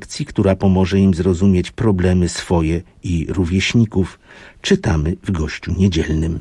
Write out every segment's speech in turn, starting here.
lekcji, która pomoże im zrozumieć problemy swoje i rówieśników, czytamy w Gościu Niedzielnym.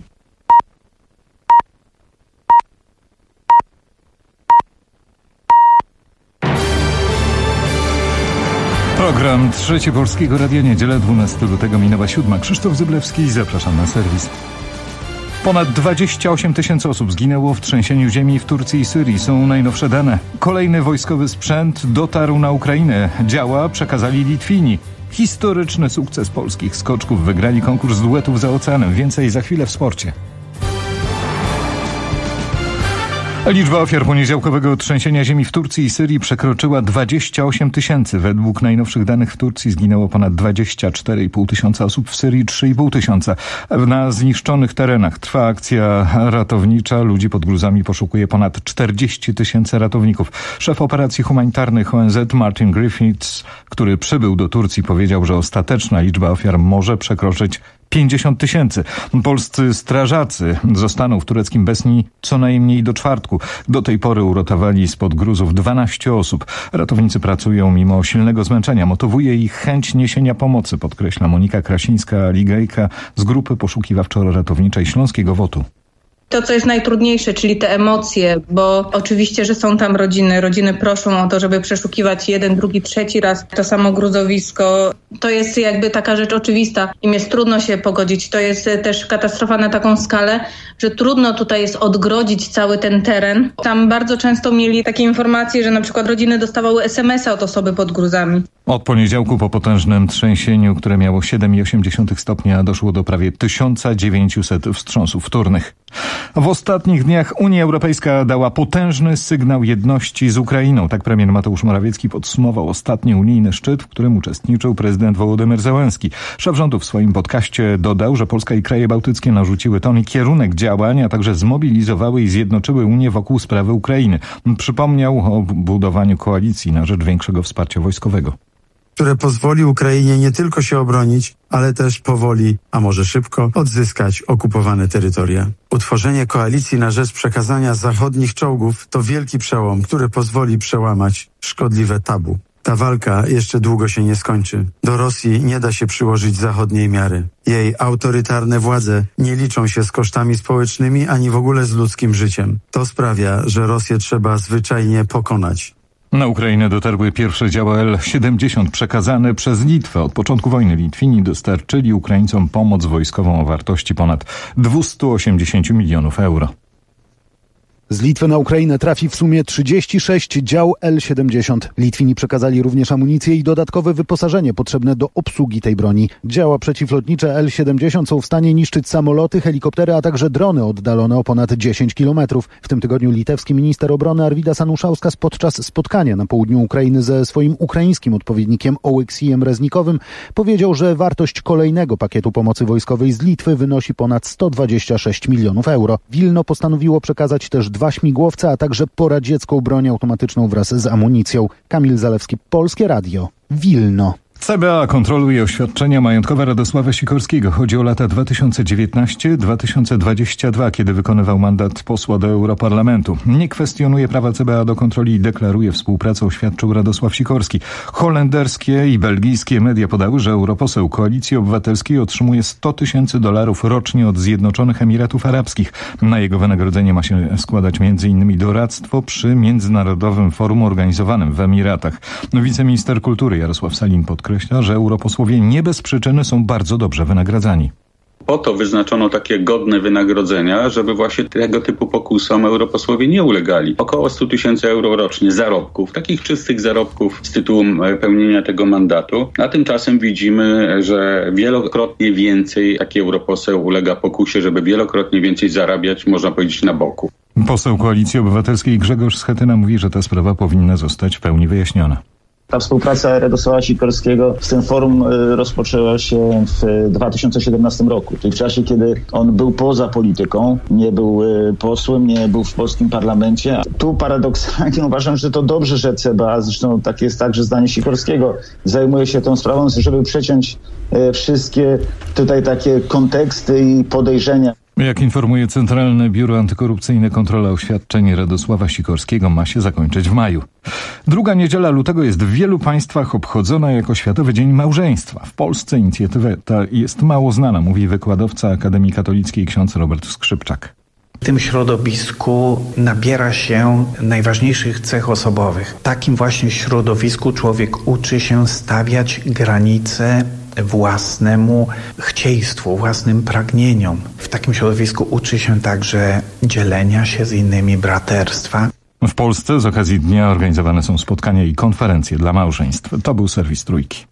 Program Trzeci Polskiego Radia, niedzielę 12 lutego, minęła 7. Krzysztof Zyblewski, zapraszam na serwis. Ponad 28 000 osób zginęło w trzęsieniu ziemi w Turcji i Syrii. Są najnowsze dane. Kolejny wojskowy sprzęt dotarł na Ukrainę. Działa przekazali Litwini. Historyczny sukces polskich skoczków. Wygrali konkurs duetów za oceanem. Więcej za chwilę w sporcie. Liczba ofiar poniedziałkowego trzęsienia ziemi w Turcji i Syrii przekroczyła 28 000. Według najnowszych danych w Turcji zginęło ponad 24,5 tysiąca osób, w Syrii 3,5 tysiąca. Na zniszczonych terenach trwa akcja ratownicza. Ludzi pod gruzami poszukuje ponad 40 000 ratowników. Szef operacji humanitarnych ONZ Martin Griffiths, który przybył do Turcji, powiedział, że ostateczna liczba ofiar może przekroczyć 50 000. Polscy strażacy zostaną w tureckim Besni co najmniej do czwartku. Do tej pory uratowali spod gruzów 12 osób. Ratownicy pracują mimo silnego zmęczenia. Motywuje ich chęć niesienia pomocy, podkreśla Monika Krasińska-Ligejka z grupy poszukiwawczo-ratowniczej Śląskiego WOT-u. To, co jest najtrudniejsze, czyli te emocje, bo oczywiście, że są tam rodziny proszą o to, żeby przeszukiwać jeden, drugi, trzeci raz to samo gruzowisko. To jest jakby taka rzecz oczywista. Im jest trudno się pogodzić. To jest też katastrofa na taką skalę, że trudno tutaj jest odgrodzić cały ten teren. Tam bardzo często mieli takie informacje, że na przykład rodziny dostawały SMS-a od osoby pod gruzami. Od poniedziałku po potężnym trzęsieniu, które miało 7,8 stopnia, doszło do prawie 1900 wstrząsów wtórnych. W ostatnich dniach Unia Europejska dała potężny sygnał jedności z Ukrainą. Tak premier Mateusz Morawiecki podsumował ostatni unijny szczyt, w którym uczestniczył prezydent Wołodymyr Zełenski. Szef rządu w swoim podcaście dodał, że Polska i kraje bałtyckie narzuciły ton i kierunek działań, a także zmobilizowały i zjednoczyły Unię wokół sprawy Ukrainy. Przypomniał o budowaniu koalicji na rzecz większego wsparcia wojskowego, które pozwoli Ukrainie nie tylko się obronić, ale też powoli, a może szybko, odzyskać okupowane terytoria. Utworzenie koalicji na rzecz przekazania zachodnich czołgów to wielki przełom, który pozwoli przełamać szkodliwe tabu. Ta walka jeszcze długo się nie skończy. Do Rosji nie da się przyłożyć zachodniej miary. Jej autorytarne władze nie liczą się z kosztami społecznymi ani w ogóle z ludzkim życiem. To sprawia, że Rosję trzeba zwyczajnie pokonać. Na Ukrainę dotarły pierwsze działa L-70 przekazane przez Litwę. Od początku wojny Litwini dostarczyli Ukraińcom pomoc wojskową o wartości ponad 280 milionów euro. Z Litwy na Ukrainę trafi w sumie 36 dział L-70. Litwini przekazali również amunicję i dodatkowe wyposażenie potrzebne do obsługi tej broni. Działa przeciwlotnicze L-70 są w stanie niszczyć samoloty, helikoptery, a także drony oddalone o ponad 10 kilometrów. W tym tygodniu litewski minister obrony Arvydas Anušauskas podczas spotkania na południu Ukrainy ze swoim ukraińskim odpowiednikiem Oleksijem Reznikowym powiedział, że wartość kolejnego pakietu pomocy wojskowej z Litwy wynosi ponad 126 milionów euro. Wilno postanowiło przekazać też 2 śmigłowce, a także poradziecką broń automatyczną wraz z amunicją. Kamil Zalewski, Polskie Radio, Wilno. CBA kontroluje oświadczenia majątkowe Radosława Sikorskiego. Chodzi o lata 2019-2022, kiedy wykonywał mandat posła do Europarlamentu. Nie kwestionuje prawa CBA do kontroli i deklaruje współpracę, oświadczył Radosław Sikorski. Holenderskie i belgijskie media podały, że europoseł Koalicji Obywatelskiej otrzymuje $100,000 rocznie od Zjednoczonych Emiratów Arabskich. Na jego wynagrodzenie ma się składać m.in. doradztwo przy międzynarodowym forum organizowanym w Emiratach. Wiceminister kultury Jarosław Salin podkreśla, że europosłowie nie bez przyczyny są bardzo dobrze wynagradzani. Po to wyznaczono takie godne wynagrodzenia, żeby właśnie tego typu pokusom europosłowie nie ulegali. Około 100,000 euro rocznie zarobków, takich czystych zarobków z tytułu pełnienia tego mandatu. A tymczasem widzimy, że wielokrotnie więcej taki europoseł ulega pokusie, żeby wielokrotnie więcej zarabiać, można powiedzieć, na boku. Poseł Koalicji Obywatelskiej Grzegorz Schetyna mówi, że ta sprawa powinna zostać w pełni wyjaśniona. Ta współpraca Radosława Sikorskiego z tym forum rozpoczęła się w 2017 roku, czyli w czasie, kiedy on był poza polityką, nie był posłem, nie był w polskim parlamencie. Tu paradoksalnie uważam, że to dobrze, że CBA, zresztą tak jest także zdanie Sikorskiego, zajmuje się tą sprawą, żeby przeciąć wszystkie tutaj takie konteksty i podejrzenia. Jak informuje Centralne Biuro Antykorupcyjne, kontrola oświadczeń Radosława Sikorskiego ma się zakończyć w maju. Druga niedziela lutego jest w wielu państwach obchodzona jako Światowy Dzień Małżeństwa. W Polsce inicjatywa ta jest mało znana, mówi wykładowca Akademii Katolickiej ksiądz Robert Skrzypczak. W tym środowisku nabiera się najważniejszych cech osobowych. W takim właśnie środowisku człowiek uczy się stawiać granice własnemu chcieństwu, własnym pragnieniom. W takim środowisku uczy się także dzielenia się z innymi, braterstwa. W Polsce z okazji dnia organizowane są spotkania i konferencje dla małżeństw. To był serwis Trójki.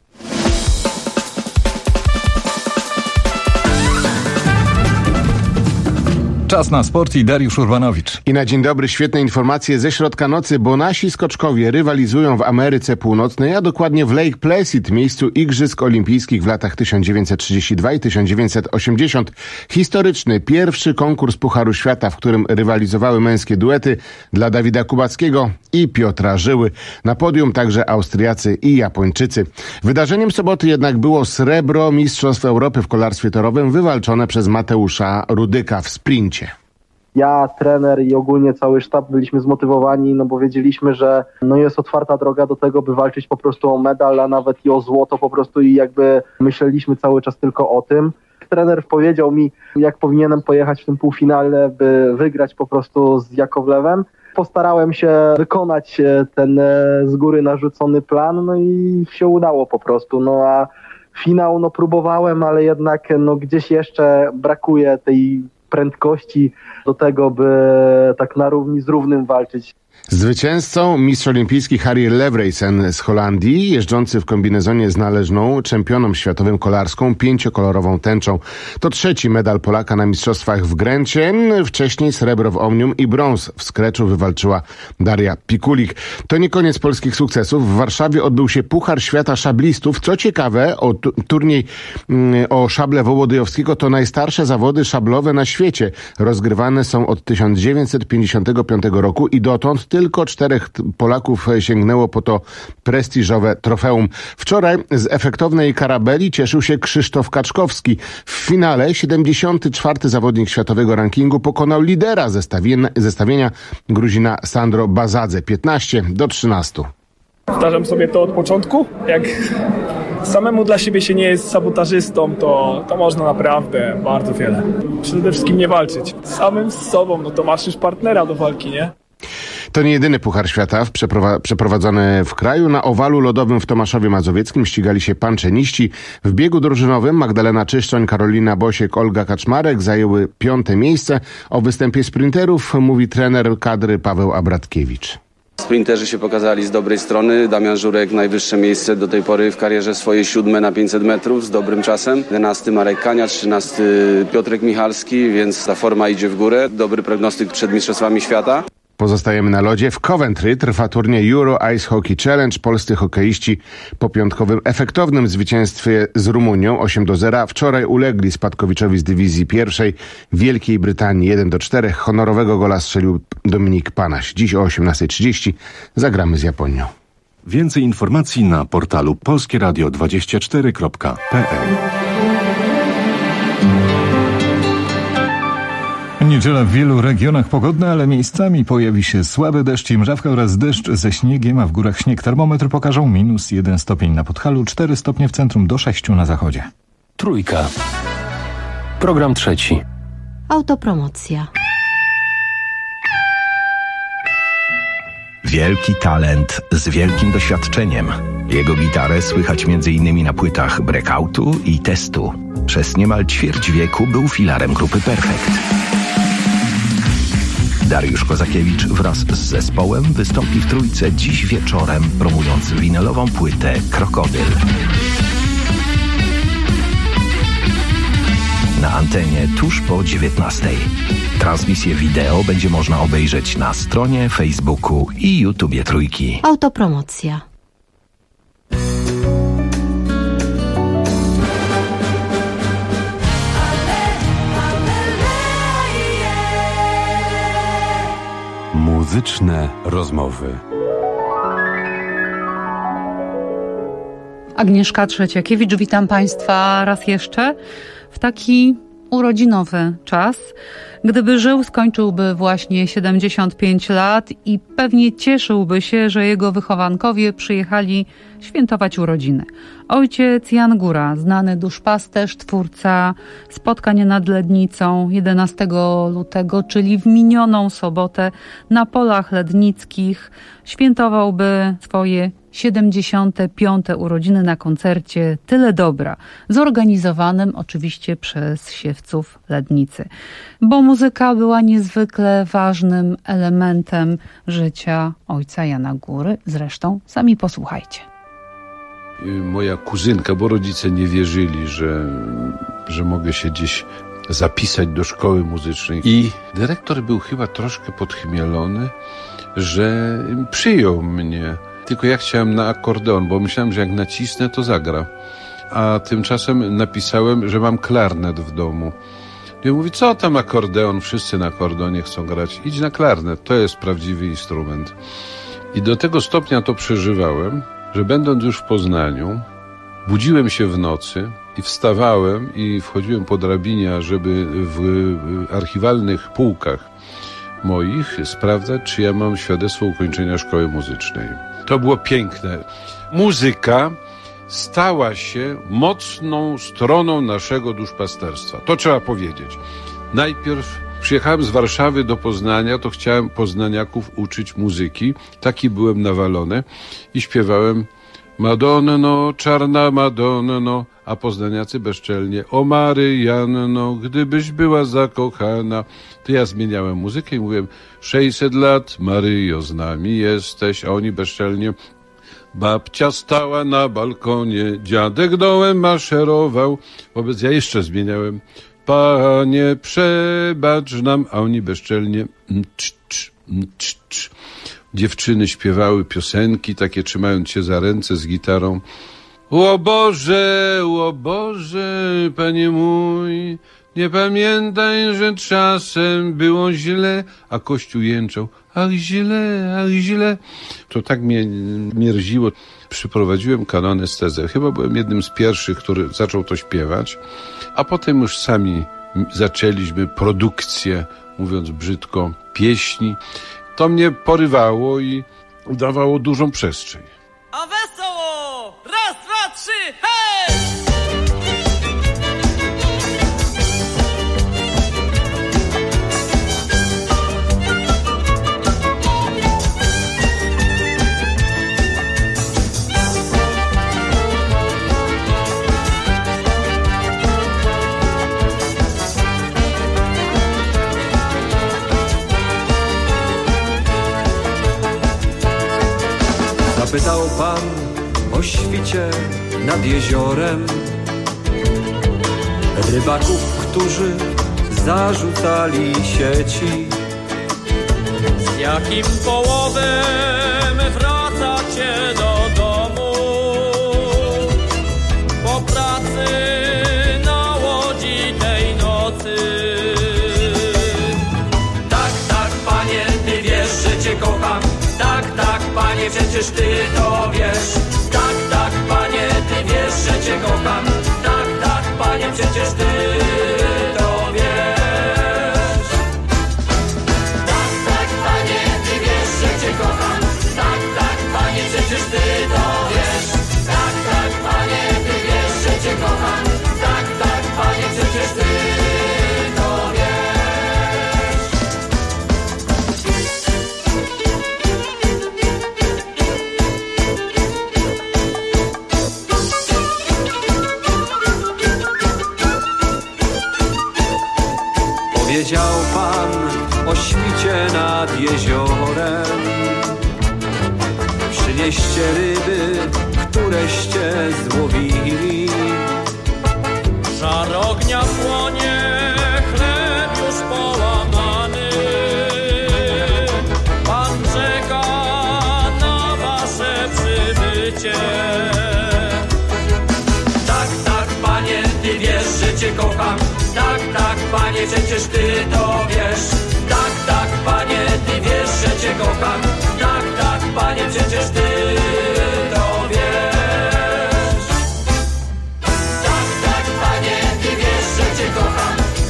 Czas na sport i Dariusz Urbanowicz. I na dzień dobry świetne informacje ze środka nocy, bo nasi skoczkowie rywalizują w Ameryce Północnej, a dokładnie w Lake Placid, miejscu Igrzysk Olimpijskich w latach 1932 i 1980. Historyczny pierwszy konkurs Pucharu Świata, w którym rywalizowały męskie duety dla Dawida Kubackiego i Piotra Żyły. Na podium także Austriacy i Japończycy. Wydarzeniem soboty jednak było srebro Mistrzostw Europy w kolarstwie torowym wywalczone przez Mateusza Rudyka w sprincie. Ja, trener i ogólnie cały sztab byliśmy zmotywowani, bo wiedzieliśmy, że jest otwarta droga do tego, by walczyć po prostu o medal, a nawet i o złoto po prostu i jakby myśleliśmy cały czas tylko o tym. Trener powiedział mi, jak powinienem pojechać w tym półfinale, by wygrać po prostu z Jakowlewem. Postarałem się wykonać ten z góry narzucony plan, i się udało po prostu. A finał próbowałem, ale jednak gdzieś jeszcze brakuje tej prędkości do tego, by tak na równi z równym walczyć. Zwycięzcą mistrz olimpijski Harry Levreysen z Holandii, jeżdżący w kombinezonie z należną czempionom światowym kolarską 5-kolorową tęczą. To trzeci medal Polaka na mistrzostwach w Gręcie. Wcześniej srebro w Omnium i brąz w skreczu wywalczyła Daria Pikulik. To nie koniec polskich sukcesów. W Warszawie odbył się Puchar Świata Szablistów. Co ciekawe, turniej o szable Wołodyjowskiego to najstarsze zawody szablowe na świecie. Rozgrywane są od 1955 roku i dotąd tylko 4 Polaków sięgnęło po to prestiżowe trofeum. Wczoraj z efektownej karabeli cieszył się Krzysztof Kaczkowski. W finale 74. zawodnik światowego rankingu pokonał lidera zestawienia Gruzina Sandro Bazadze 15-13. Powtarzam sobie to od początku. Jak samemu dla siebie się nie jest sabotażystą, to można naprawdę bardzo wiele. Przede wszystkim nie walczyć. Samym z sobą, to masz już partnera do walki, nie? To nie jedyny Puchar Świata przeprowadzony w kraju. Na owalu lodowym w Tomaszowie Mazowieckim ścigali się panczeniści. W biegu drużynowym Magdalena Czyszczoń, Karolina Bosiek, Olga Kaczmarek zajęły 5. miejsce. O występie sprinterów mówi trener kadry Paweł Abratkiewicz. Sprinterzy się pokazali z dobrej strony. Damian Żurek najwyższe miejsce do tej pory w karierze swoje 7 na 500 metrów z dobrym czasem. 11 Marek Kania, 13 Piotrek Michalski, więc ta forma idzie w górę. Dobry prognostyk przed Mistrzostwami Świata. Pozostajemy na lodzie. W Coventry trwa turniej Euro Ice Hockey Challenge. Polscy hokeiści po piątkowym efektownym zwycięstwie z Rumunią 8-0 wczoraj ulegli spadkowiczowi z dywizji pierwszej Wielkiej Brytanii 1-4. Honorowego gola strzelił Dominik Panaś. Dziś o 18:30 zagramy z Japonią. Więcej informacji na portalu polskieradio24.pl. Niedziela w wielu regionach pogodna, ale miejscami pojawi się słaby deszcz i mrzawka oraz deszcz ze śniegiem, a w górach śnieg. Termometry pokażą -1 stopień na Podhalu, 4 stopnie w centrum, do 6 na zachodzie. Trójka. Program trzeci. Autopromocja. Wielki talent z wielkim doświadczeniem. Jego gitarę słychać m.in. na płytach Breakoutu i Testu. Przez niemal ćwierć wieku był filarem grupy Perfekt. Dariusz Kozakiewicz wraz z zespołem wystąpi w Trójce dziś wieczorem, promując winylową płytę Krokodyl. Na antenie tuż po 19:00. Transmisję wideo będzie można obejrzeć na stronie, Facebooku i YouTubie Trójki. Autopromocja. Muzyczne rozmowy. Agnieszka Trzeciakiewicz, witam Państwa raz jeszcze w taki urodzinowy czas. Gdyby żył, skończyłby właśnie 75 lat i pewnie cieszyłby się, że jego wychowankowie przyjechali świętować urodziny. Ojciec Jan Góra, znany duszpasterz, twórca Spotkania nad Lednicą 11 lutego, czyli w minioną sobotę na polach lednickich, świętowałby swoje 75. urodziny na koncercie Tyle Dobra, zorganizowanym oczywiście przez siewców Lednicy. Bo muzyka była niezwykle ważnym elementem życia ojca Jana Góry. Zresztą sami posłuchajcie. Moja kuzynka, bo rodzice nie wierzyli, że mogę się gdzieś zapisać do szkoły muzycznej. I dyrektor był chyba troszkę podchmielony, że przyjął mnie. Tylko ja chciałem na akordeon, bo myślałem, że jak nacisnę, to zagra. A tymczasem napisałem, że mam klarnet w domu. I mówi, co tam akordeon? Wszyscy na akordeonie chcą grać. Idź na klarnet, to jest prawdziwy instrument. I do tego stopnia to przeżywałem, że będąc już w Poznaniu, budziłem się w nocy i wstawałem i wchodziłem po drabinie, żeby w archiwalnych półkach moich sprawdzać, czy ja mam świadectwo ukończenia szkoły muzycznej. To było piękne. Muzyka stała się mocną stroną naszego duszpasterstwa. To trzeba powiedzieć. Najpierw przyjechałem z Warszawy do Poznania, to chciałem poznaniaków uczyć muzyki. Taki byłem nawalony i śpiewałem Madonno, czarna Madonno, a poznaniacy bezczelnie o Maryjanno, gdybyś była zakochana. To ja zmieniałem muzykę i mówiłem 600 lat, Maryjo, z nami jesteś, a oni bezczelnie babcia stała na balkonie, dziadek dołem maszerował. Wobec ja jeszcze zmieniałem Panie, przebacz nam, a oni bezczelnie Dziewczyny śpiewały piosenki, takie trzymając się za ręce z gitarą. O Boże, Panie mój, nie pamiętaj, że czasem było źle, a Kościół jęczał, ach źle. To tak mnie mierziło. Przyprowadziłem kanonestezę. Chyba byłem jednym z pierwszych, który zaczął to śpiewać, a potem już sami zaczęliśmy produkcję, mówiąc brzydko, pieśni. To mnie porywało i dawało dużą przestrzeń. A wesoło! Raz, dwa, trzy, hej! Zapytał pan o świcie nad jeziorem rybaków, którzy zarzucali sieci. Z jakim połowem wracacie do domu po pracy na łodzi tej nocy? Tak, panie, ty wiesz, że cię kocham. Tak, panie, przecież ty to wiesz. Tak, panie, ty wiesz, że cię kocham. Tak, panie, przecież ty to wiesz. Tak, panie, ty wiesz, że cię kocham. Tak, panie, przecież ty to wiesz. Tak, panie, ty wiesz, że cię kocham. Tak, panie, przecież ty to wiesz. Powiedział pan o świcie nad jeziorem. Przynieście ryby, któreście złowili. Żar ognia płonie, chleb już połamany. Pan czeka na wasze przybycie. Tak, panie, ty wiesz, że cię kocham. Tak, panie, przecież ty to wiesz. Tak, panie, ty wiesz, że cię kocham. Tak, panie, przecież ty to wiesz. Tak, panie, ty wiesz, że cię kocham.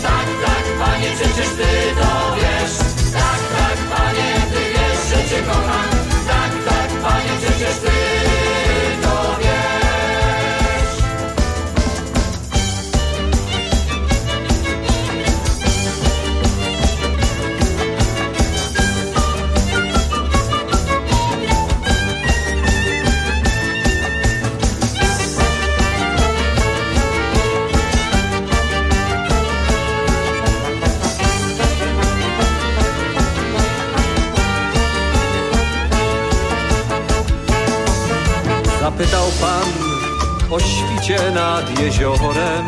o świcie nad jeziorem.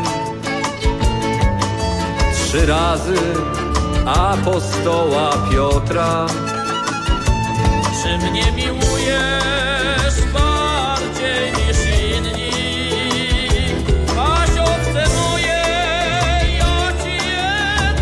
3 razy apostoła Piotra. Czy mnie miłujesz bardziej niż inni? Aś owce moje, ja ci je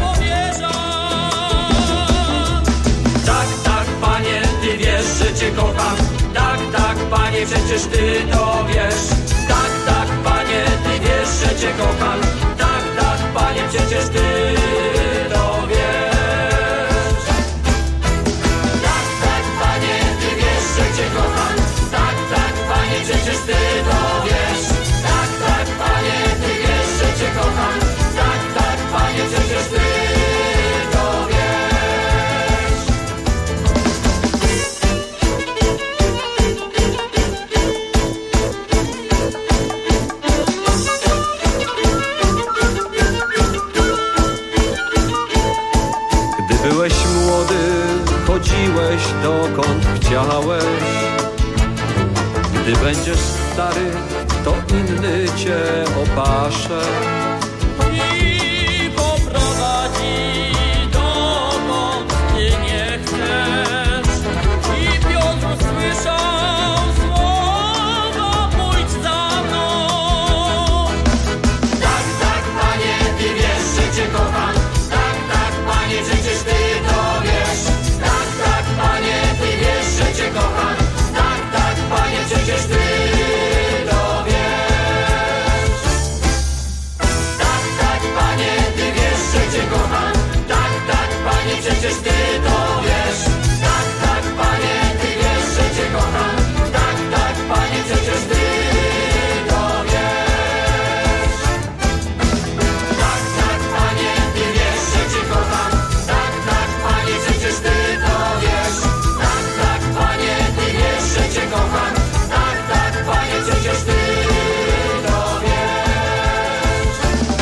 powierzam. Tak, tak, Panie, Ty wiesz, że Cię kocham. Tak, tak, Panie, przecież Ty to wiesz. Tak, tak, Panie, Ty wiesz, że Cię kocham. Tak, tak, Panie, przecież Ty to wiesz. Tak, tak, Panie, Ty wiesz, że Cię kocham. Tak, tak, Panie, przecież Ty to wiesz. Tak, tak, Panie, Ty wiesz, że Cię kocham. Tak, tak, Panie, przecież Ty to wiesz. Gdy byłeś młody, chodziłeś dokąd chciałeś. Gdy będziesz stary, to inny cię opasze I poprowadzi dokąd Ty nie chcesz. I Piotr usłyszał słowa: pójdź za mną. Tak, tak, Panie, Ty wiesz, że Cię kocham. Tak, tak, Panie, przecież Ty to wiesz. Tak, tak, Panie, Ty wiesz, że Cię kocham. Tak, tak, Panie, przecież Ty to wiesz. Tak, tak, Panie, Ty wiesz, że Cię kocham. Tak, tak, Panie, przecież Ty to wiesz. Tak, tak, Panie, Ty wiesz, że Cię kocham. Tak, tak, Panie, przecież Ty to wiesz. Tak, tak, Panie, Ty wiesz, że Cię kocham. Tak, tak, Panie, przecież Ty to wiesz. Tak, tak, Panie, Ty wiesz, że Cię kocham. Tak, tak, Panie, przecież Ty to wiesz.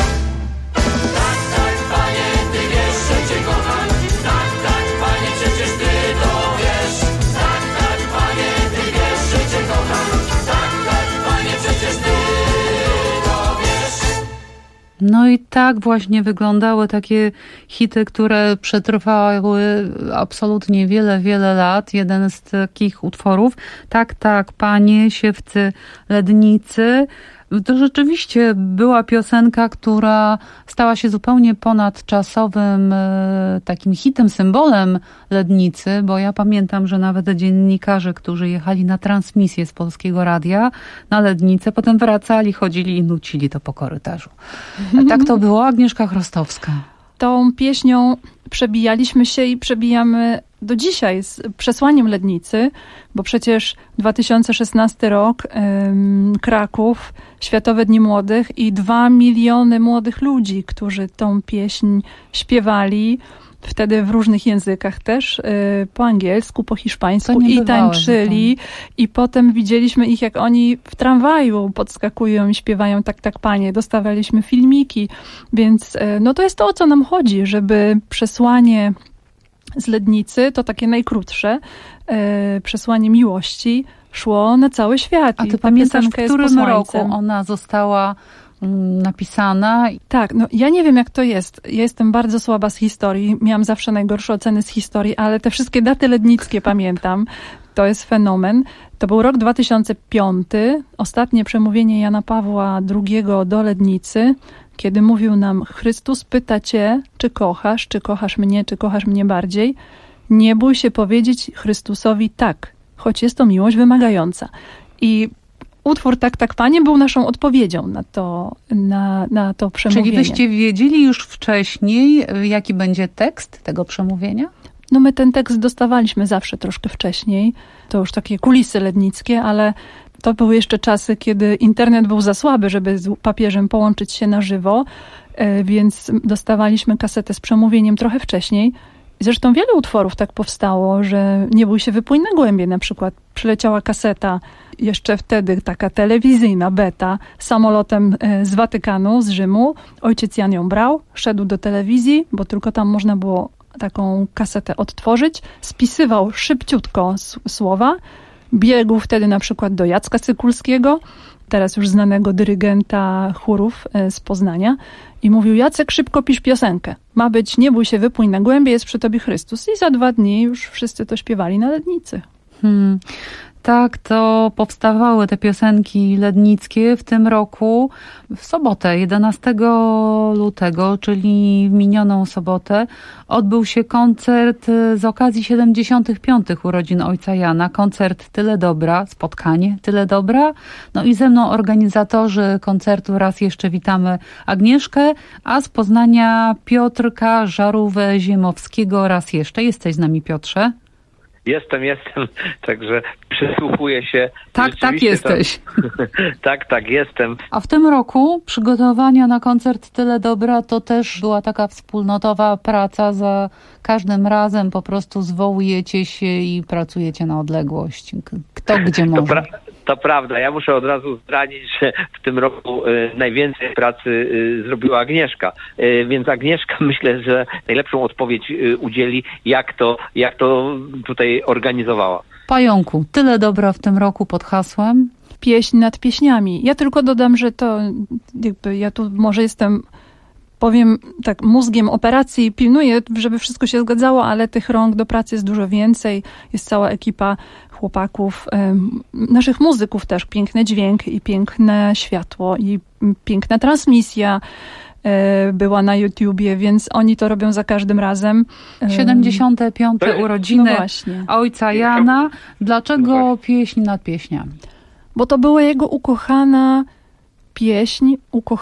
Tak, tak, Panie, Ty wiesz, że Cię kocham. Tak, tak, Panie, przecież Ty to wiesz. Tak, tak, Panie, Ty wiesz, że Cię kocham. Tak, tak, Panie, przecież Ty to wiesz. No i tak właśnie wyglądały takie hity, które przetrwały absolutnie wiele, wiele lat. Jeden z takich utworów, Tak, tak, Panie, Siewcy Lednicy. To rzeczywiście była piosenka, która stała się zupełnie ponadczasowym takim hitem, symbolem Lednicy, bo ja pamiętam, że nawet dziennikarze, którzy jechali na transmisję z Polskiego Radia na Lednicę, potem wracali, chodzili i nucili to po korytarzu. Tak to było. Agnieszka Chrostowska. Tą pieśnią przebijaliśmy się i przebijamy do dzisiaj z przesłaniem Lednicy, bo przecież 2016 rok, Kraków, Światowe Dni Młodych i 2 miliony młodych ludzi, którzy tą pieśń śpiewali, wtedy w różnych językach też, po angielsku, po hiszpańsku i tańczyli. I potem widzieliśmy ich, jak oni w tramwaju podskakują i śpiewają Tak, tak, Panie. Dostawaliśmy filmiki, więc no to jest to, o co nam chodzi, żeby przesłanie z Lednicy, to takie najkrótsze, przesłanie miłości, szło na cały świat. A ty pamiętasz, w którym roku ona została napisana? Tak, no ja nie wiem, jak to jest. Ja jestem bardzo słaba z historii. Miałam zawsze najgorsze oceny z historii, ale te wszystkie daty lednickie pamiętam. To jest fenomen. To był rok 2005, ostatnie przemówienie Jana Pawła II do Lednicy, kiedy mówił nam: Chrystus pyta cię, czy kochasz mnie bardziej. Nie bój się powiedzieć Chrystusowi tak, choć jest to miłość wymagająca. I utwór Tak, tak, Panie był naszą odpowiedzią na to przemówienie. Czyli wyście wiedzieli już wcześniej, jaki będzie tekst tego przemówienia? No my ten tekst dostawaliśmy zawsze troszkę wcześniej. To już takie kulisy lednickie, ale to były jeszcze czasy, kiedy internet był za słaby, żeby z papieżem połączyć się na żywo, więc dostawaliśmy kasetę z przemówieniem trochę wcześniej. Zresztą wiele utworów tak powstało, że Nie bój się, wypłyń na głębie na przykład. Przyleciała kaseta, jeszcze wtedy taka telewizyjna beta, samolotem z Watykanu, z Rzymu. Ojciec Jan ją brał, szedł do telewizji, bo tylko tam można było taką kasetę odtworzyć, spisywał szybciutko słowa, biegł wtedy na przykład do Jacka Sykulskiego teraz już znanego dyrygenta chórów z Poznania i mówił: Jacek, szybko pisz piosenkę. Ma być Nie bój się, wypłyń na głębie, jest przy tobie Chrystus. I za 2 dni już wszyscy to śpiewali na Lednicy. Tak, to powstawały te piosenki lednickie w tym roku. W sobotę, 11 lutego, czyli w minioną sobotę, odbył się koncert z okazji 75. urodzin ojca Jana. Koncert Tyle Dobra, spotkanie Tyle Dobra. No i ze mną organizatorzy koncertu. Raz jeszcze witamy Agnieszkę, a z Poznania Piotrka Żarówę-Ziemowskiego. Raz jeszcze. Jesteś z nami, Piotrze? Jestem, także przysłuchuję się. Tak, jesteś. Tak, jestem. A w tym roku przygotowania na koncert Tyle Dobra to też była taka wspólnotowa praca. Za każdym razem po prostu zwołujecie się i pracujecie na odległość. Kto gdzie może. To prawda. Ja muszę od razu zdradzić, że w tym roku najwięcej pracy zrobiła Agnieszka. Więc Agnieszka, myślę, że najlepszą odpowiedź udzieli, jak to tutaj organizowała. Pająku, Tyle Dobra w tym roku pod hasłem? Pieśń nad pieśniami. Ja tylko dodam, że to ja tu może jestem, powiem tak, mózgiem operacji, pilnuję, żeby wszystko się zgadzało, ale tych rąk do pracy jest dużo więcej. Jest cała ekipa chłopaków, naszych muzyków też. Piękny dźwięk i piękne światło i piękna transmisja była na YouTubie, więc oni to robią za każdym razem. 75. urodziny ojca Jana. Dlaczego pieśń nad pieśniami? Bo to była jego ukochana pieśń,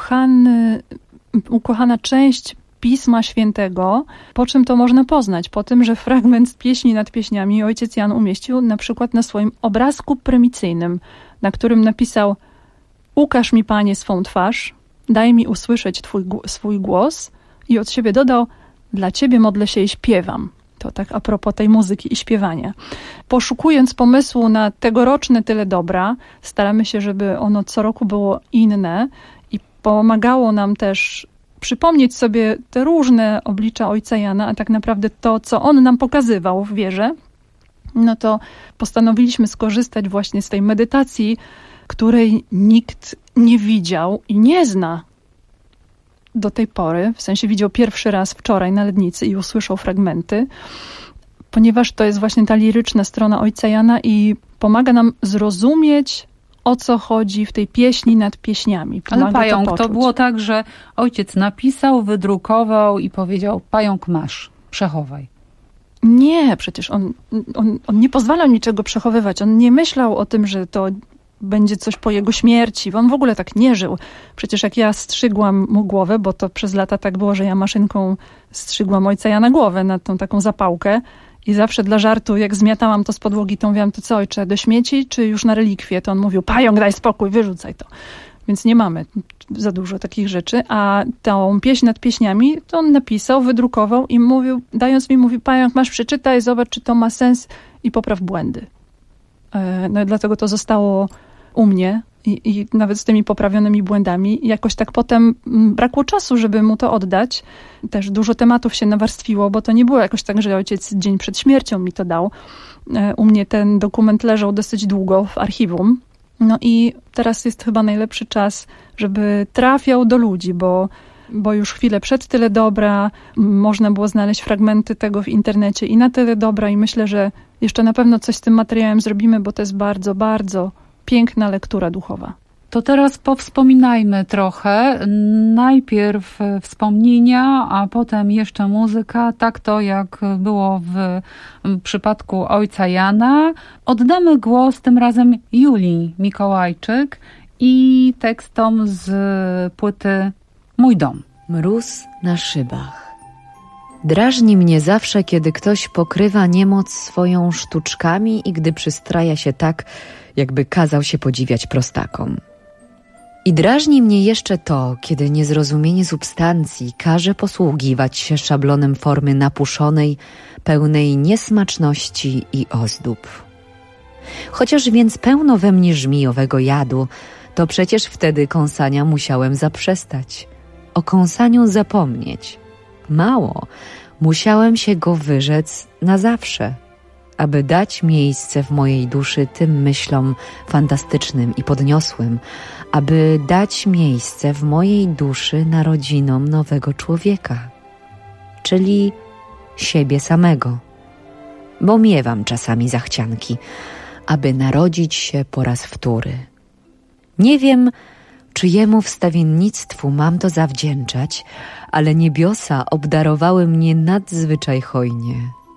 ukochana część Pisma Świętego. Po czym to można poznać? Po tym, że fragment pieśni nad pieśniami ojciec Jan umieścił na przykład na swoim obrazku prymicyjnym, na którym napisał: Ukaż mi, Panie, swą twarz, daj mi usłyszeć swój głos, i od siebie dodał: dla Ciebie modlę się i śpiewam. To tak a propos tej muzyki i śpiewania. Poszukując pomysłu na tegoroczne Tyle Dobra, staramy się, żeby ono co roku było inne i pomagało nam też przypomnieć sobie te różne oblicza ojca Jana, a tak naprawdę to, co on nam pokazywał w wierze. No to postanowiliśmy skorzystać właśnie z tej medytacji, której nikt nie widział i nie zna do tej pory. W sensie widział pierwszy raz wczoraj na Lednicy i usłyszał fragmenty, ponieważ to jest właśnie ta liryczna strona ojca Jana i pomaga nam zrozumieć, o co chodzi w tej pieśni nad pieśniami. Ale Pająk, to było tak, że ojciec napisał, wydrukował i powiedział: Pająk, masz, przechowaj. Nie, przecież on nie pozwalał niczego przechowywać. On nie myślał o tym, że to będzie coś po jego śmierci. On w ogóle tak nie żył. Przecież jak ja strzygłam mu głowę, bo to przez lata tak było, że ja maszynką strzygłam ojca Jana głowę na tą taką zapałkę i zawsze dla żartu, jak zmiatałam to z podłogi, to mówiłam: to co, ojcze, do śmieci, czy już na relikwie? To on mówił: Pająk, daj spokój, wyrzucaj to. Więc nie mamy za dużo takich rzeczy. A tą pieśń nad pieśniami to on napisał, wydrukował i mówił, dając mi, mówi: Pająk, masz, przeczytaj, zobacz, czy to ma sens i popraw błędy. No i dlatego to zostało u mnie i nawet z tymi poprawionymi błędami. Jakoś tak potem brakło czasu, żeby mu to oddać. Też dużo tematów się nawarstwiło, bo to nie było jakoś tak, że ojciec dzień przed śmiercią mi to dał. U mnie ten dokument leżał dosyć długo w archiwum. No i teraz jest chyba najlepszy czas, żeby trafiał do ludzi, bo już chwilę przed Tyle Dobra można było znaleźć fragmenty tego w internecie i na Tyle Dobra, i myślę, że jeszcze na pewno coś z tym materiałem zrobimy, bo to jest bardzo, bardzo piękna lektura duchowa. To teraz powspominajmy trochę. Najpierw wspomnienia, a potem jeszcze muzyka. Tak to jak było w przypadku ojca Jana. Oddamy głos tym razem Julii Mikołajczyk i tekstom z płyty Mój dom. Mróz na szybach. Drażni mnie zawsze, kiedy ktoś pokrywa niemoc swoją sztuczkami i gdy przystraja się tak, jakby kazał się podziwiać prostakom. I drażni mnie jeszcze to, kiedy niezrozumienie substancji każe posługiwać się szablonem formy napuszonej, pełnej niesmaczności i ozdób. Chociaż więc pełno we mnie żmijowego jadu, to przecież wtedy kąsania musiałem zaprzestać. O kąsaniu zapomnieć. Mało, musiałem się go wyrzec na zawsze. aby dać miejsce w mojej duszy tym myślom fantastycznym i podniosłym, aby dać miejsce w mojej duszy narodzinom nowego człowieka, czyli siebie samego, bo miewam czasami zachcianki, aby narodzić się po raz wtóry. Nie wiem, czyjemu wstawiennictwu mam to zawdzięczać, ale niebiosa obdarowały mnie nadzwyczaj hojnie.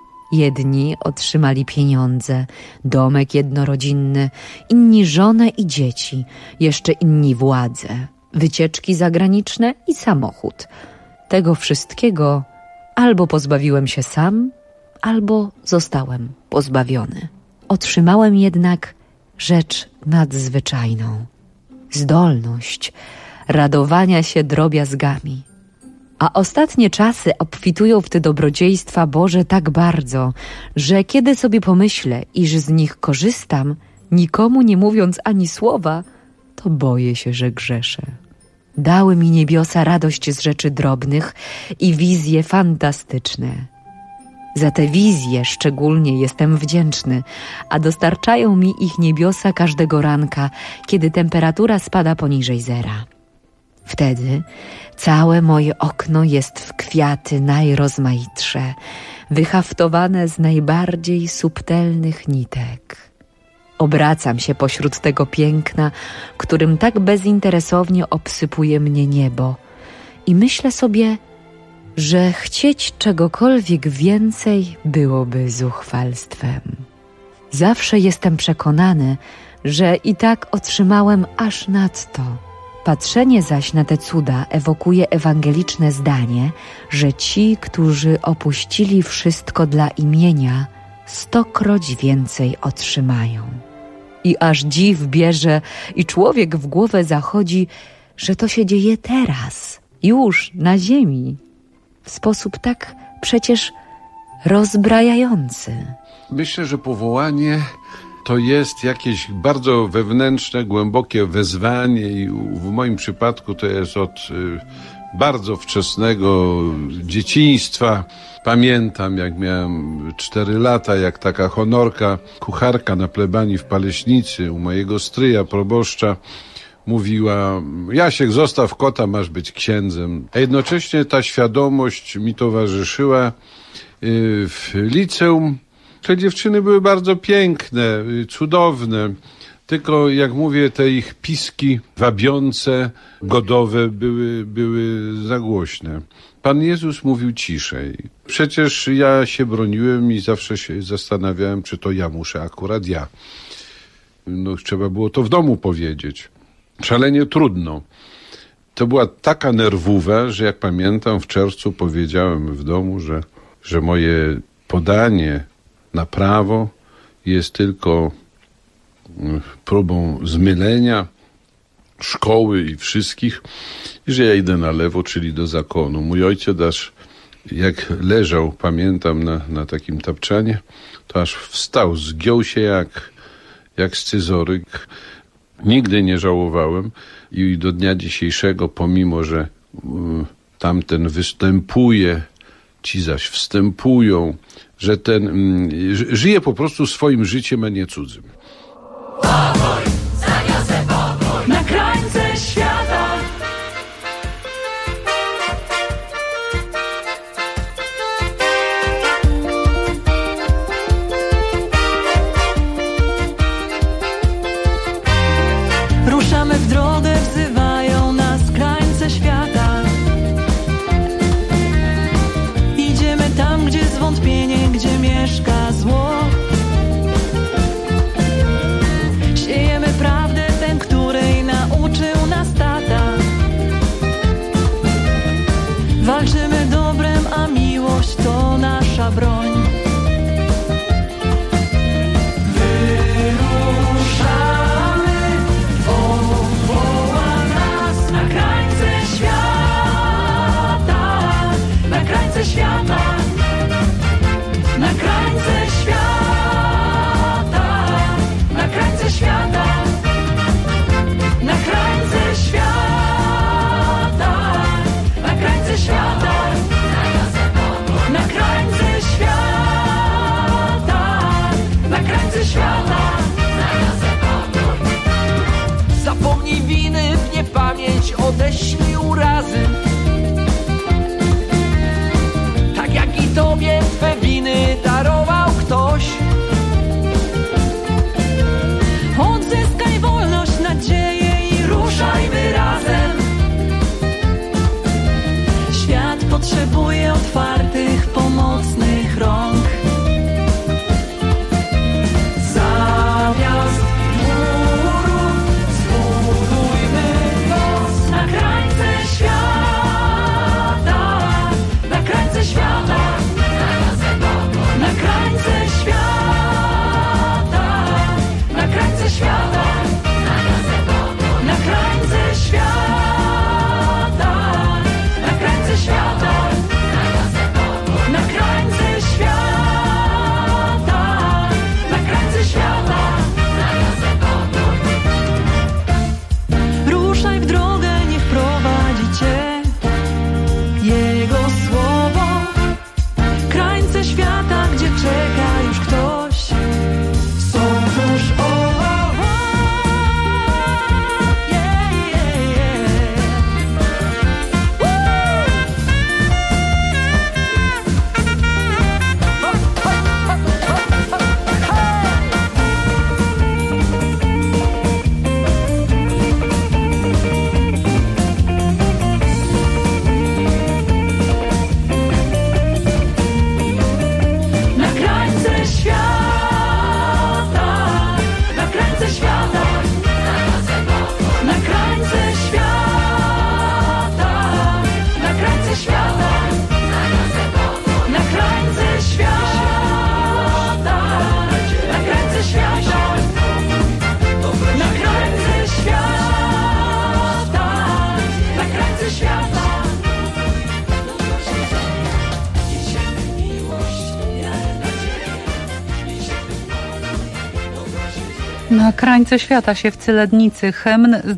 Jedni otrzymali pieniądze, domek jednorodzinny, inni żonę i dzieci, jeszcze inni władzę, wycieczki zagraniczne i samochód. Tego wszystkiego albo pozbawiłem się sam, albo zostałem pozbawiony. Otrzymałem jednak rzecz nadzwyczajną. Zdolność radowania się drobiazgami. A ostatnie czasy obfitują w te dobrodziejstwa Boże tak bardzo, że kiedy sobie pomyślę, iż z nich korzystam, nikomu nie mówiąc ani słowa, to boję się, że grzeszę. Dały mi niebiosa radość z rzeczy drobnych i wizje fantastyczne. Za te wizje szczególnie jestem wdzięczny, a dostarczają mi ich niebiosa każdego ranka, kiedy temperatura spada poniżej zera. Wtedy całe moje okno jest w kwiaty najrozmaitsze, wyhaftowane z najbardziej subtelnych nitek. Obracam się pośród tego piękna, którym tak bezinteresownie obsypuje mnie niebo i myślę sobie, że chcieć czegokolwiek więcej byłoby zuchwalstwem. Zawsze jestem przekonany, że i tak otrzymałem aż nadto. Patrzenie zaś na te cuda ewokuje ewangeliczne zdanie, że ci, którzy opuścili wszystko dla imienia, 100-kroć więcej otrzymają. I aż dziw bierze i człowiek w głowę zachodzi, że to się dzieje teraz, już na ziemi, w sposób tak przecież rozbrajający. Myślę, że powołanie to jest jakieś bardzo wewnętrzne, głębokie wezwanie i w moim przypadku to jest od bardzo wczesnego dzieciństwa. Pamiętam, jak miałem 4 lata, jak taka honorka, kucharka na plebanii w Paleśnicy u mojego stryja, proboszcza, mówiła: Jasiek, zostaw kota, masz być księdzem. A jednocześnie ta świadomość mi towarzyszyła w liceum. Te dziewczyny były bardzo piękne, cudowne, tylko jak mówię, te ich piski wabiące, godowe były za głośne. Pan Jezus mówił ciszej. Przecież ja się broniłem i zawsze się zastanawiałem, czy to ja muszę, akurat ja. No, trzeba było to w domu powiedzieć. Szalenie trudno. To była taka nerwówa, że jak pamiętam, w czerwcu powiedziałem w domu, że moje podanie na prawo jest tylko próbą zmylenia szkoły i wszystkich, i że ja idę na lewo, czyli do zakonu. Mój ojciec aż jak leżał, pamiętam, na takim tapczanie, to aż wstał, zgiął się jak scyzoryk. Nigdy nie żałowałem i do dnia dzisiejszego, pomimo że tamten występuje, ci zaś wstępują, że ten żyje po prostu swoim życiem, a nie cudzym. Pokój, zaniosę pokój na krańce świata. Ruszamy w drogę, wzywają nas krańce świata. Idziemy tam, gdzie zwątpienie, gdzie mieszka zło. Siejemy choć odeślij urazy. Tak jak i tobie twe winy darował ktoś. Odzyskaj wolność, nadzieję i ruszajmy razem. Świat potrzebuje otwartych, pomocnych rąk. Zamiast murów zbudujmy most na krańce świata. Na krańce świata. Na krańce świata. Na krańce świata. Na krańce świata. Na krańce świata. Na krańce świata. Na krańce świata. Ruszaj w drogę, niech prowadzi cię Jego słowo. Krańce świata, gdzie czeka już ktoś. Są tuż na krańce świata. Na krańce świata. Na krańce świata. Na krańce świata. Na krańce świata. Na krańce świata. Na krańce świata. Na krańce świata. Na krańce świata się w Lednicy. Hymn z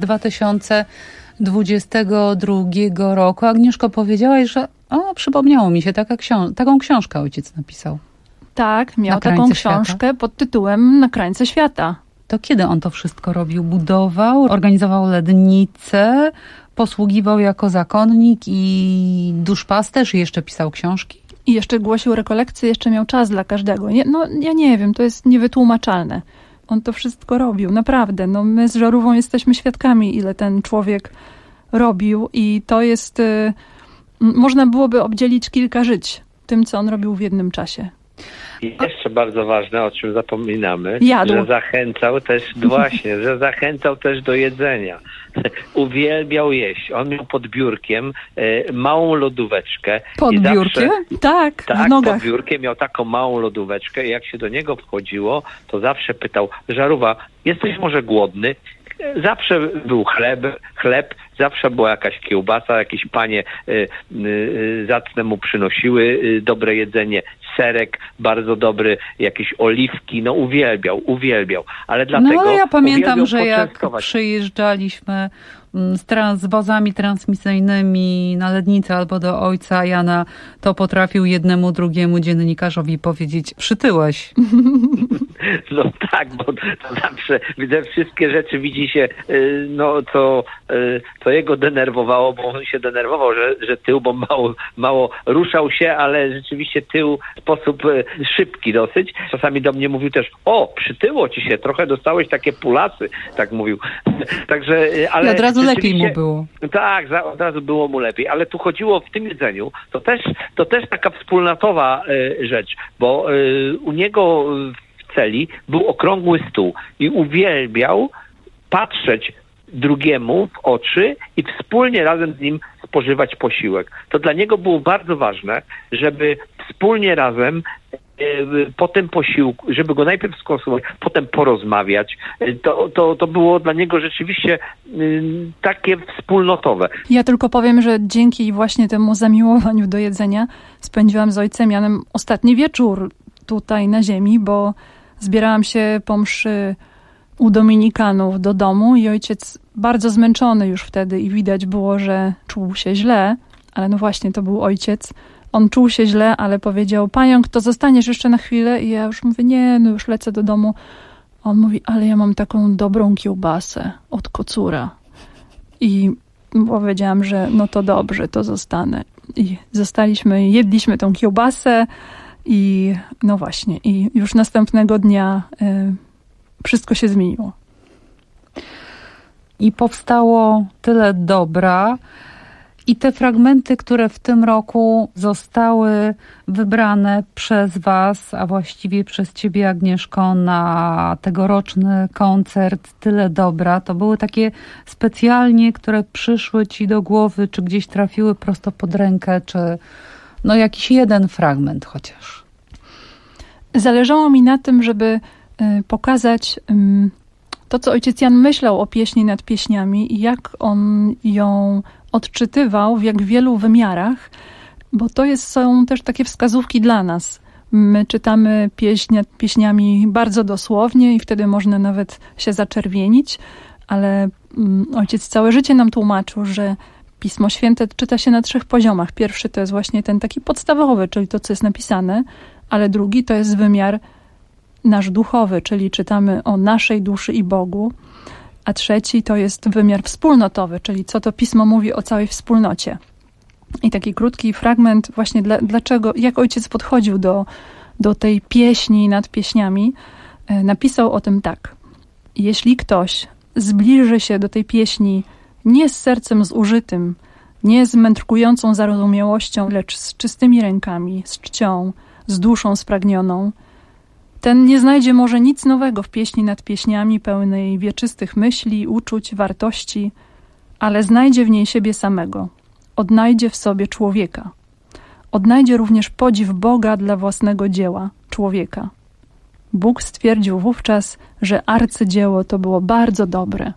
2022 roku. Agnieszko, powiedziałaś, że przypomniało mi się, taką książkę ojciec napisał. Tak, miał Na taką krańce książkę świata. pod tytułem Na krańce świata. To kiedy on to wszystko robił? Budował, organizował Lednicę, posługiwał jako zakonnik i duszpasterz i jeszcze pisał książki? I jeszcze głosił rekolekcje, jeszcze miał czas dla każdego. Ja nie wiem, to jest niewytłumaczalne. On to wszystko robił, naprawdę. My z Żarówą jesteśmy świadkami, ile ten człowiek robił i to jest... można byłoby obdzielić kilka żyć tym, co on robił w jednym czasie. I jeszcze bardzo ważne, o czym zapominamy, Jadł. że zachęcał też do jedzenia. Uwielbiał jeść. On miał pod biurkiem małą lodóweczkę. Pod biurkiem? Tak, w nogach. Pod biurkiem miał taką małą lodóweczkę i jak się do niego wchodziło, to zawsze pytał: Żarówa, jesteś może głodny? Zawsze był chleb, zawsze była jakaś kiełbasa, jakieś panie zacne mu przynosiły dobre jedzenie, serek bardzo dobry, jakieś oliwki, uwielbiał. Ale dlatego ale ja pamiętam, że jak poczęstować. przyjeżdżaliśmy z wozami transmisyjnymi na Lednicę albo do ojca Jana, to potrafił jednemu, drugiemu dziennikarzowi powiedzieć: przytyłeś. No tak, bo to zawsze widzę, wszystkie rzeczy widzi się, co jego denerwowało, bo on się denerwował, że tył, bo mało ruszał się, ale rzeczywiście tył w sposób szybki dosyć. Czasami do mnie mówił też: przytyło ci się, trochę dostałeś takie pulasy, tak mówił. Także, ale od razu lepiej mu było. Tak, od razu było mu lepiej, ale tu chodziło w tym jedzeniu, to też taka wspólnotowa rzecz, bo u niego w celi był okrągły stół i uwielbiał patrzeć drugiemu w oczy i wspólnie razem z nim spożywać posiłek. To dla niego było bardzo ważne, żeby wspólnie razem po tym posiłku, żeby go najpierw skonsumować, potem porozmawiać. To było dla niego rzeczywiście takie wspólnotowe. Ja tylko powiem, że dzięki właśnie temu zamiłowaniu do jedzenia spędziłam z ojcem Janem ostatni wieczór tutaj na ziemi, bo zbierałam się po mszy u dominikanów do domu i ojciec bardzo zmęczony już wtedy i widać było, że czuł się źle, ale no właśnie to był ojciec. On czuł się źle, ale powiedział: pająk, to zostaniesz jeszcze na chwilę? I ja już mówię: nie, no już lecę do domu. On mówi: ale ja mam taką dobrą kiełbasę od kocura. I powiedziałam, że no to dobrze, to zostanę. I jedliśmy tą kiełbasę i no właśnie, i już następnego dnia wszystko się zmieniło. I powstało tyle dobra. I te fragmenty, które w tym roku zostały wybrane przez Was, a właściwie przez Ciebie, Agnieszko, na tegoroczny koncert Tyle Dobra, to były takie specjalnie, które przyszły Ci do głowy, czy gdzieś trafiły prosto pod rękę, czy no jakiś jeden fragment chociaż? Zależało mi na tym, żeby pokazać to, co ojciec Jan myślał o pieśni nad pieśniami i jak on ją odczytywał, w jak wielu wymiarach, bo to są też takie wskazówki dla nas. My czytamy pieśń nad pieśniami bardzo dosłownie i wtedy można nawet się zaczerwienić, ale ojciec całe życie nam tłumaczył, że Pismo Święte czyta się na 3 poziomach. Pierwszy to jest właśnie ten taki podstawowy, czyli to, co jest napisane, ale drugi to jest wymiar nasz duchowy, czyli czytamy o naszej duszy i Bogu, a trzeci to jest wymiar wspólnotowy, czyli co to Pismo mówi o całej wspólnocie. I taki krótki fragment właśnie dlaczego, jak ojciec podchodził do tej pieśni nad pieśniami, napisał o tym tak. Jeśli ktoś zbliży się do tej pieśni nie z sercem zużytym, nie z mędrkującą zarozumiałością, lecz z czystymi rękami, z czcią, z duszą spragnioną, ten nie znajdzie może nic nowego w pieśni nad pieśniami pełnej wieczystych myśli, uczuć, wartości, ale znajdzie w niej siebie samego. Odnajdzie w sobie człowieka. Odnajdzie również podziw Boga dla własnego dzieła, człowieka. Bóg stwierdził wówczas, że arcydzieło to było bardzo dobre.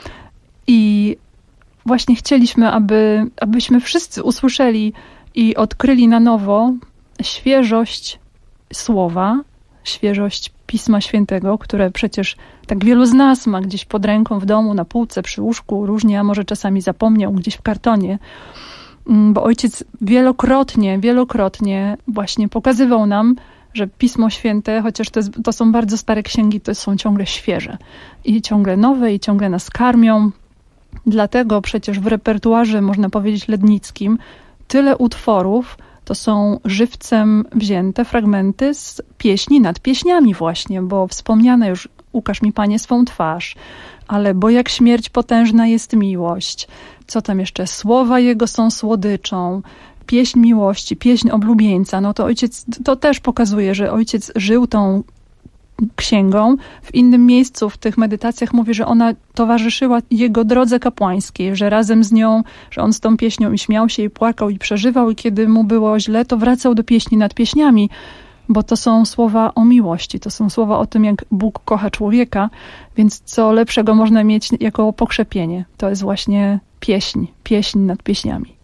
I właśnie chcieliśmy, abyśmy wszyscy usłyszeli i odkryli na nowo świeżość słowa, świeżość Pisma Świętego, które przecież tak wielu z nas ma gdzieś pod ręką w domu, na półce, przy łóżku, różnie, a może czasami zapomniał gdzieś w kartonie. Bo ojciec wielokrotnie właśnie pokazywał nam, że Pismo Święte, chociaż to są bardzo stare księgi, to są ciągle świeże i ciągle nowe i ciągle nas karmią. Dlatego przecież w repertuarze, można powiedzieć, lednickim, tyle utworów to są żywcem wzięte fragmenty z pieśni nad pieśniami właśnie, bo wspomniane już Ukaż mi, Panie, swą twarz, ale bo jak śmierć potężna jest miłość. Co tam jeszcze? Słowa Jego są słodyczą, pieśń miłości, pieśń oblubieńca. No to ojciec, to też pokazuje, że ojciec żył tą księgą. W innym miejscu w tych medytacjach mówi, że ona towarzyszyła jego drodze kapłańskiej, że razem z nią, że on z tą pieśnią i śmiał się i płakał i przeżywał i kiedy mu było źle, to wracał do pieśni nad pieśniami, bo to są słowa o miłości, to są słowa o tym, jak Bóg kocha człowieka, więc co lepszego można mieć jako pokrzepienie. To jest właśnie pieśń nad pieśniami.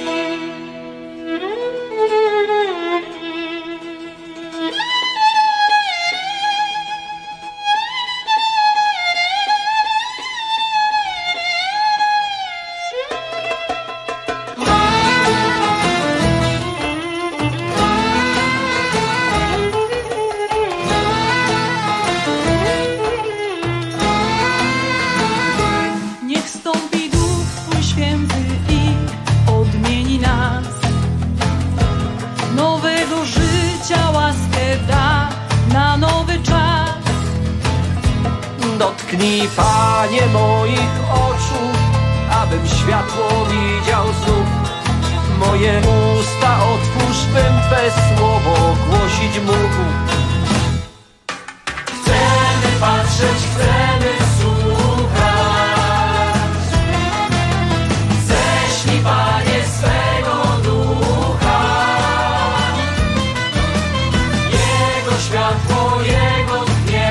Dotknij, Panie, moich oczu, abym światło widział znów. Moje usta otwórz, bym Twe słowo głosić mógł. Chcemy patrzeć, chcemy słuchać. Ześlij, Panie, swego ducha. Jego światło, Jego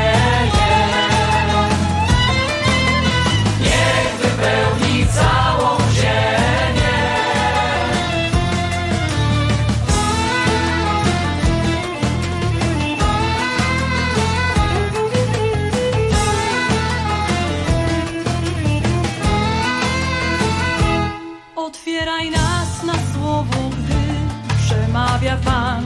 całą ziemię. Otwieraj nas na słowo, gdy przemawia Pan.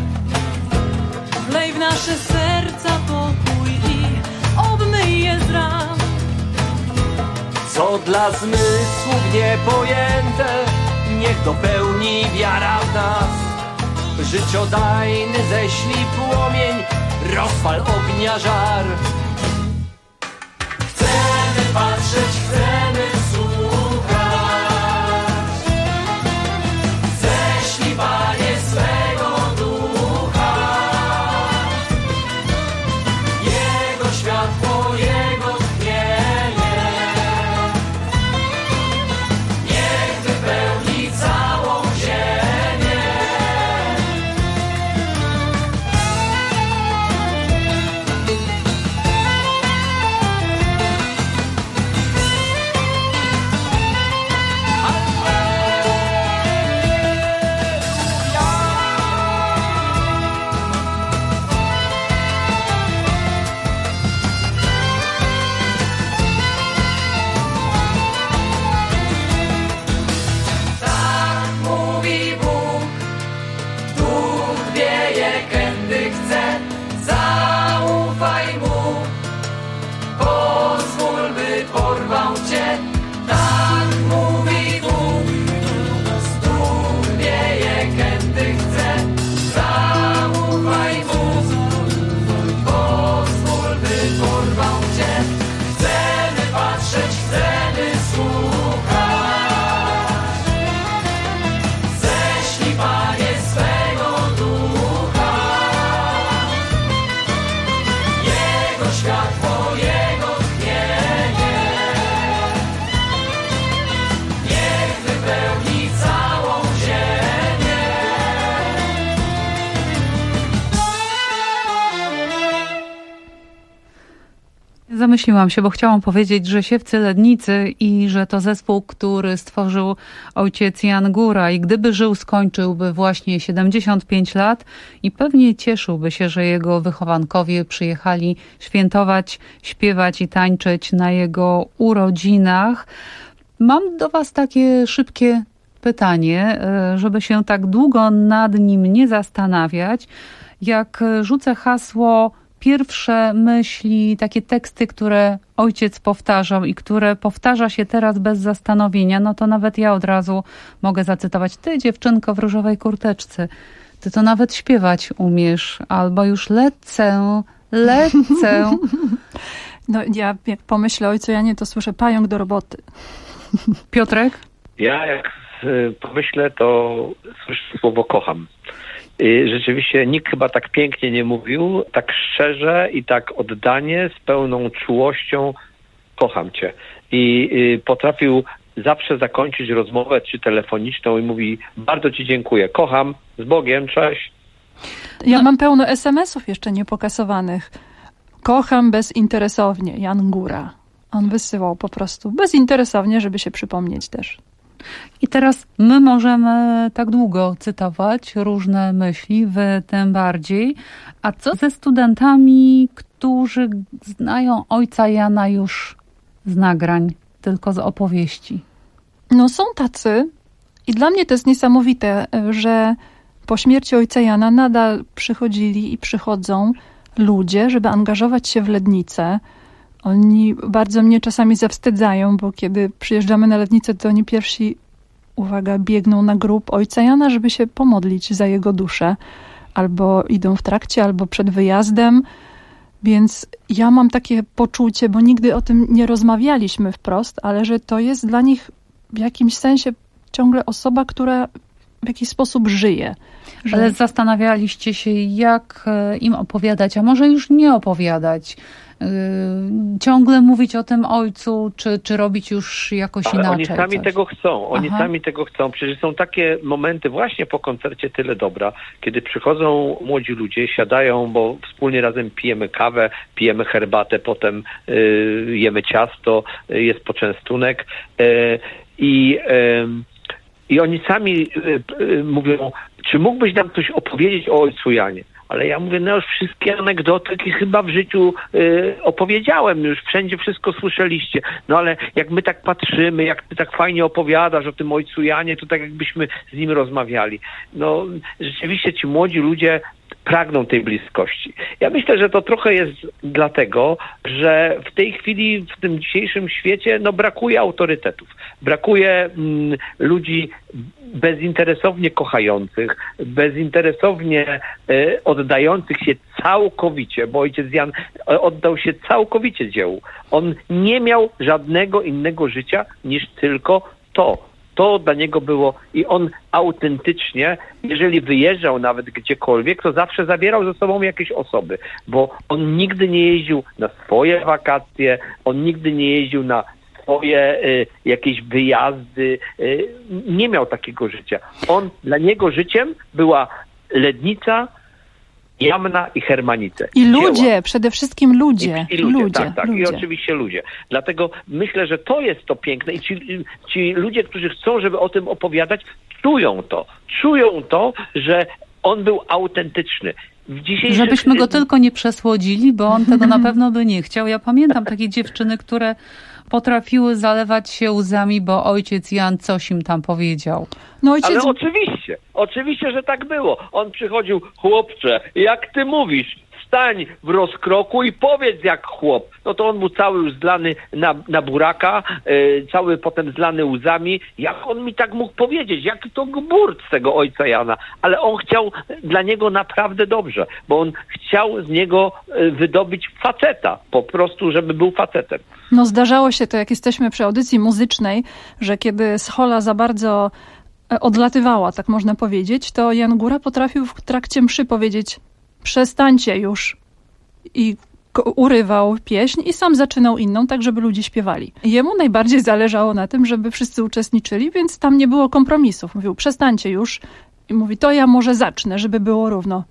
Wlej w nasze serca pokój i obmyj je z ran. co dla zmysłów niepojęte, niech dopełni wiara w nas. Życiodajny ześlij płomień, rozpal ognia żar. Chcemy patrzeć, chcemy słuchać. Ześlij, Panie, swego ducha. Jego światło, Jego tchnienie niech wypełni całą ziemię. Tak mówi Bóg, duch wieje, kędy chce, zaufaj mu, pozwól, by porwał cię. Tak mówi Bóg, duch wieje, kędy chce, zaufaj mu, pozwól, by porwał cię. Chcemy patrzeć, chcemy słuchać. Ześlij, Panie, swego ducha. Jego światło, Jego tchnienie niech wypełni całą ziemię. Zamyśliłam się, bo chciałam powiedzieć, że Siewcy Lednicy i że to zespół, który stworzył ojciec Jan Góra i gdyby żył, skończyłby właśnie 75 lat i pewnie cieszyłby się, że jego wychowankowie przyjechali świętować, śpiewać i tańczyć na jego urodzinach. Mam do was takie szybkie pytanie, żeby się tak długo nad nim nie zastanawiać. Jak rzucę hasło pierwsze myśli, takie teksty, które ojciec powtarzał i które powtarza się teraz bez zastanowienia, no to nawet ja od razu mogę zacytować: ty, dziewczynko w różowej kurteczce, ty to nawet śpiewać umiesz, albo już lecę. No ja jak pomyślę ojcu Janie, to słyszę pająk do roboty. Piotrek? Ja jak pomyślę, to słyszę słowo kocham. Rzeczywiście nikt chyba tak pięknie nie mówił, tak szczerze i tak oddanie, z pełną czułością kocham cię. I potrafił zawsze zakończyć rozmowę czy telefoniczną i mówi: bardzo ci dziękuję, kocham, z Bogiem, cześć. Ja mam pełno SMS-ów jeszcze niepokasowanych. Kocham bezinteresownie, Jan Góra. On wysyłał po prostu bezinteresownie, żeby się przypomnieć też. I teraz my możemy tak długo cytować różne myśli, wy tym bardziej. A co ze studentami, którzy znają ojca Jana już z nagrań, tylko z opowieści? No są tacy i dla mnie to jest niesamowite, że po śmierci ojca Jana nadal przychodzili i przychodzą ludzie, żeby angażować się w Lednicę. Oni bardzo mnie czasami zawstydzają, bo kiedy przyjeżdżamy na Lednicę, to oni pierwsi, uwaga, biegną na grób ojca Jana, żeby się pomodlić za jego duszę. Albo idą w trakcie, albo przed wyjazdem. Więc ja mam takie poczucie, bo nigdy o tym nie rozmawialiśmy wprost, ale że to jest dla nich w jakimś sensie ciągle osoba, która w jakiś sposób żyje. Ale zastanawialiście się, jak im opowiadać, a może już nie opowiadać? Ciągle mówić o tym ojcu, czy robić już jakoś ale inaczej? Oni sami coś? tego chcą. Oni sami tego chcą. Przecież są takie momenty właśnie po koncercie Tyle Dobra, kiedy przychodzą młodzi ludzie, siadają, bo wspólnie razem pijemy kawę, pijemy herbatę, potem jemy ciasto, jest poczęstunek i oni sami mówią: czy mógłbyś nam coś opowiedzieć o ojcu Janie? Ale ja mówię: no już wszystkie anegdoty chyba w życiu opowiedziałem, już wszędzie wszystko słyszeliście. No ale jak my tak patrzymy, jak ty tak fajnie opowiadasz o tym ojcu Janie, to tak jakbyśmy z nim rozmawiali. No rzeczywiście ci młodzi ludzie pragną tej bliskości. Ja myślę, że to trochę jest dlatego, że w tej chwili, w tym dzisiejszym świecie, brakuje autorytetów. Brakuje ludzi bezinteresownie kochających, bezinteresownie oddających się całkowicie, bo ojciec Jan oddał się całkowicie dziełu. On nie miał żadnego innego życia niż tylko to. To dla niego było i on autentycznie, jeżeli wyjeżdżał nawet gdziekolwiek, to zawsze zabierał ze sobą jakieś osoby, bo on nigdy nie jeździł na swoje wakacje, on nigdy nie jeździł na swoje jakieś wyjazdy, nie miał takiego życia. Dla niego życiem była Lednica, Jamna i Hermanice. I ludzie, przede wszystkim ludzie. I ludzie. Tak. Ludzie. I oczywiście ludzie. Dlatego myślę, że to jest to piękne i ci ludzie, którzy chcą, żeby o tym opowiadać, czują to, że on był autentyczny. Żebyśmy go tylko nie przesłodzili, bo on tego na pewno by nie chciał. Ja pamiętam takie dziewczyny, które potrafiły zalewać się łzami, bo ojciec Jan coś im tam powiedział. Ale oczywiście, że tak było. On przychodził, chłopcze, jak ty mówisz, stań w rozkroku i powiedz jak chłop. No to on był cały już zlany na buraka, cały potem zlany łzami. Jak on mi tak mógł powiedzieć? Jaki to gburt z tego ojca Jana? Ale on chciał dla niego naprawdę dobrze, bo on chciał z niego wydobyć faceta, po prostu, żeby był facetem. Zdarzało się to, jak jesteśmy przy audycji muzycznej, że kiedy schola za bardzo odlatywała, tak można powiedzieć, to Jan Góra potrafił w trakcie mszy powiedzieć: przestańcie już. I urywał pieśń i sam zaczynał inną, tak żeby ludzie śpiewali. Jemu najbardziej zależało na tym, żeby wszyscy uczestniczyli, więc tam nie było kompromisów. Mówił: przestańcie już. I mówi: to ja może zacznę, żeby było równo.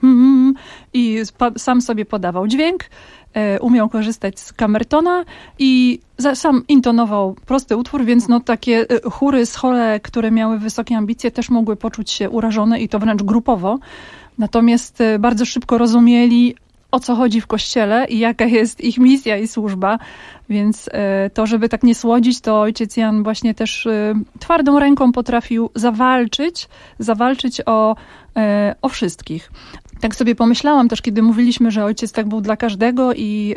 I sam sobie podawał dźwięk, umiał korzystać z kamertona i sam intonował prosty utwór, więc takie chóry, schole, które miały wysokie ambicje, też mogły poczuć się urażone i to wręcz grupowo. Natomiast bardzo szybko rozumieli, o co chodzi w Kościele i jaka jest ich misja i służba. Więc to, żeby tak nie słodzić, to ojciec Jan właśnie też twardą ręką potrafił zawalczyć o wszystkich. Tak sobie pomyślałam też, kiedy mówiliśmy, że ojciec tak był dla każdego i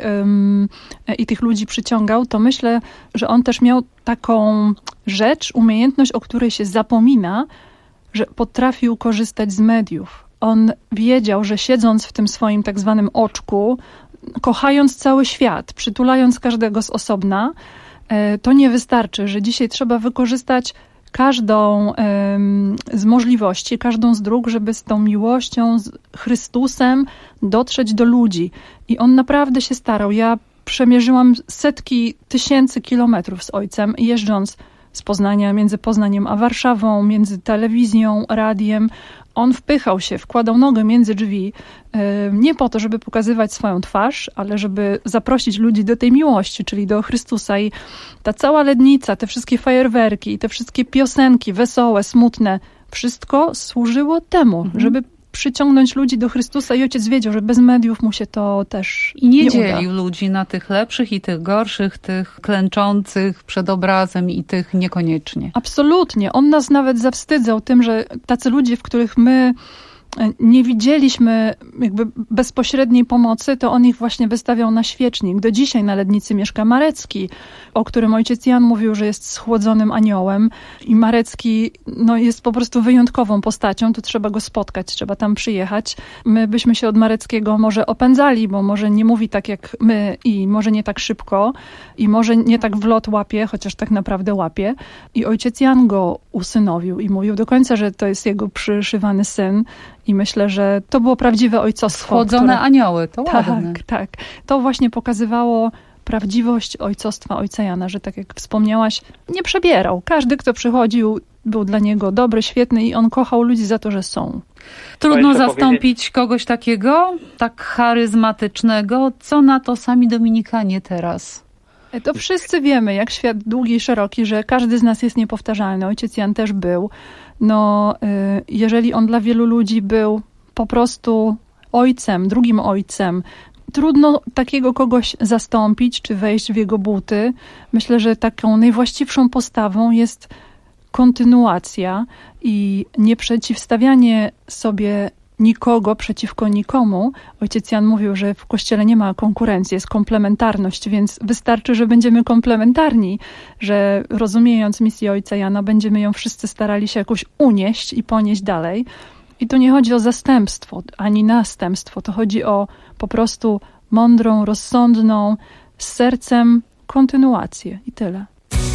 tych ludzi przyciągał, to myślę, że on też miał taką umiejętność, o której się zapomina, że potrafił korzystać z mediów. On wiedział, że siedząc w tym swoim tak zwanym oczku, kochając cały świat, przytulając każdego z osobna, to nie wystarczy, że dzisiaj trzeba wykorzystać każdą z możliwości, każdą z dróg, żeby z tą miłością, z Chrystusem dotrzeć do ludzi. I on naprawdę się starał. Ja przemierzyłam setki tysięcy kilometrów z ojcem, jeżdżąc z Poznania, między Poznaniem a Warszawą, między telewizją, radiem. On wpychał się, wkładał nogę między drzwi, nie po to, żeby pokazywać swoją twarz, ale żeby zaprosić ludzi do tej miłości, czyli do Chrystusa. I ta cała Lednica, te wszystkie fajerwerki, te wszystkie piosenki wesołe, smutne, wszystko służyło temu, żeby przyciągnąć ludzi do Chrystusa i ojciec wiedział, że bez mediów mu się to też nie dzielił uda. ludzi na tych lepszych i tych gorszych, tych klęczących przed obrazem i tych niekoniecznie. Absolutnie. On nas nawet zawstydzał tym, że tacy ludzie, w których my nie widzieliśmy jakby bezpośredniej pomocy, to on ich właśnie wystawiał na świecznik. Do dzisiaj na Lednicy mieszka Marecki, o którym ojciec Jan mówił, że jest schłodzonym aniołem. I Marecki jest po prostu wyjątkową postacią, to trzeba go spotkać, trzeba tam przyjechać. My byśmy się od Mareckiego może opędzali, bo może nie mówi tak jak my i może nie tak szybko i może nie tak w lot łapie, chociaż tak naprawdę łapie. I ojciec Jan go usynowił i mówił do końca, że to jest jego przyszywany syn. I myślę, że to było prawdziwe ojcostwo. Schłodzone anioły, to ładne. Tak. To właśnie pokazywało prawdziwość ojcostwa ojca Jana, że tak jak wspomniałaś, nie przebierał. Każdy, kto przychodził, był dla niego dobry, świetny i on kochał ludzi za to, że są. Trudno zastąpić kogoś takiego, tak charyzmatycznego. Co na to sami Dominikanie teraz? To wszyscy wiemy, jak świat długi i szeroki, że każdy z nas jest niepowtarzalny. Ojciec Jan też był. Jeżeli on dla wielu ludzi był po prostu ojcem, drugim ojcem, trudno takiego kogoś zastąpić, czy wejść w jego buty. Myślę, że taką najwłaściwszą postawą jest kontynuacja i nieprzeciwstawianie sobie nikogo przeciwko nikomu. Ojciec Jan mówił, że w Kościele nie ma konkurencji, jest komplementarność, więc wystarczy, że będziemy komplementarni, że rozumiejąc misję Ojca Jana, będziemy ją wszyscy starali się jakoś unieść i ponieść dalej. I tu nie chodzi o zastępstwo, ani następstwo, to chodzi o po prostu mądrą, rozsądną, z sercem kontynuację i tyle.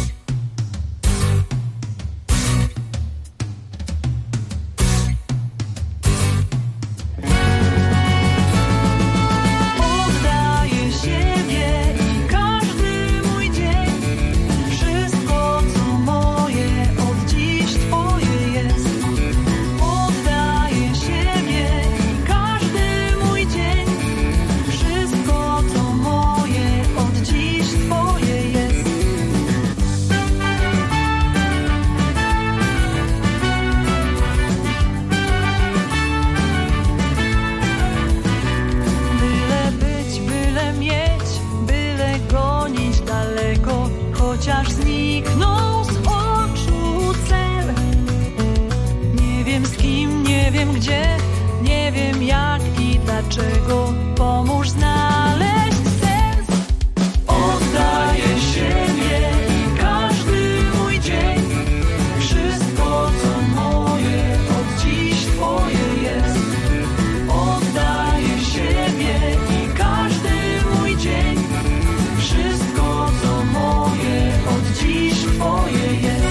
Dlaczego? Pomóż znaleźć sens. Oddaję siebie i każdy mój dzień. Wszystko co moje od dziś Twoje jest. Oddaję siebie i każdy mój dzień. Wszystko co moje od dziś Twoje jest.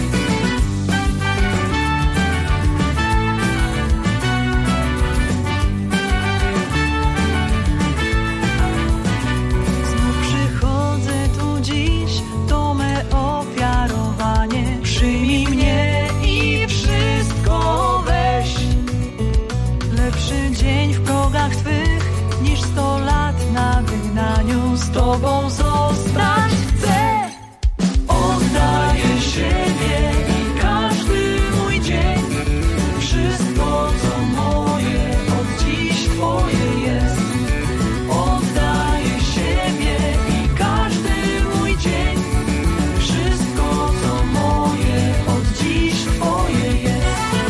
Z Tobą zostać chcę. Oddaję siebie i każdy mój dzień. Wszystko co moje od dziś Twoje jest. Oddaję siebie i każdy mój dzień. Wszystko co moje od dziś Twoje jest.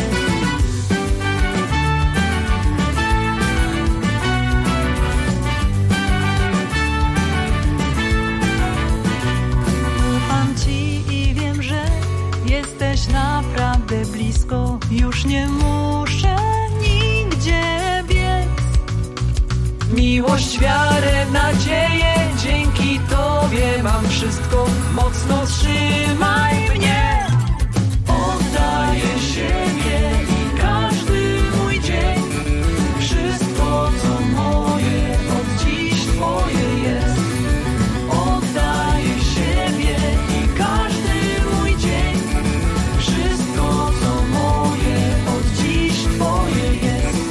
Naprawdę blisko, już nie muszę nigdzie biec. Miłość, wiarę, nadzieję, dzięki Tobie mam wszystko. Mocno trzymaj mnie. Oddaję siebie i każdy mój dzień. Wszystko co moje od dziś Twoje jest. Oddaję siebie i każdy mój dzień. Wszystko, co moje, od dziś Twoje jest.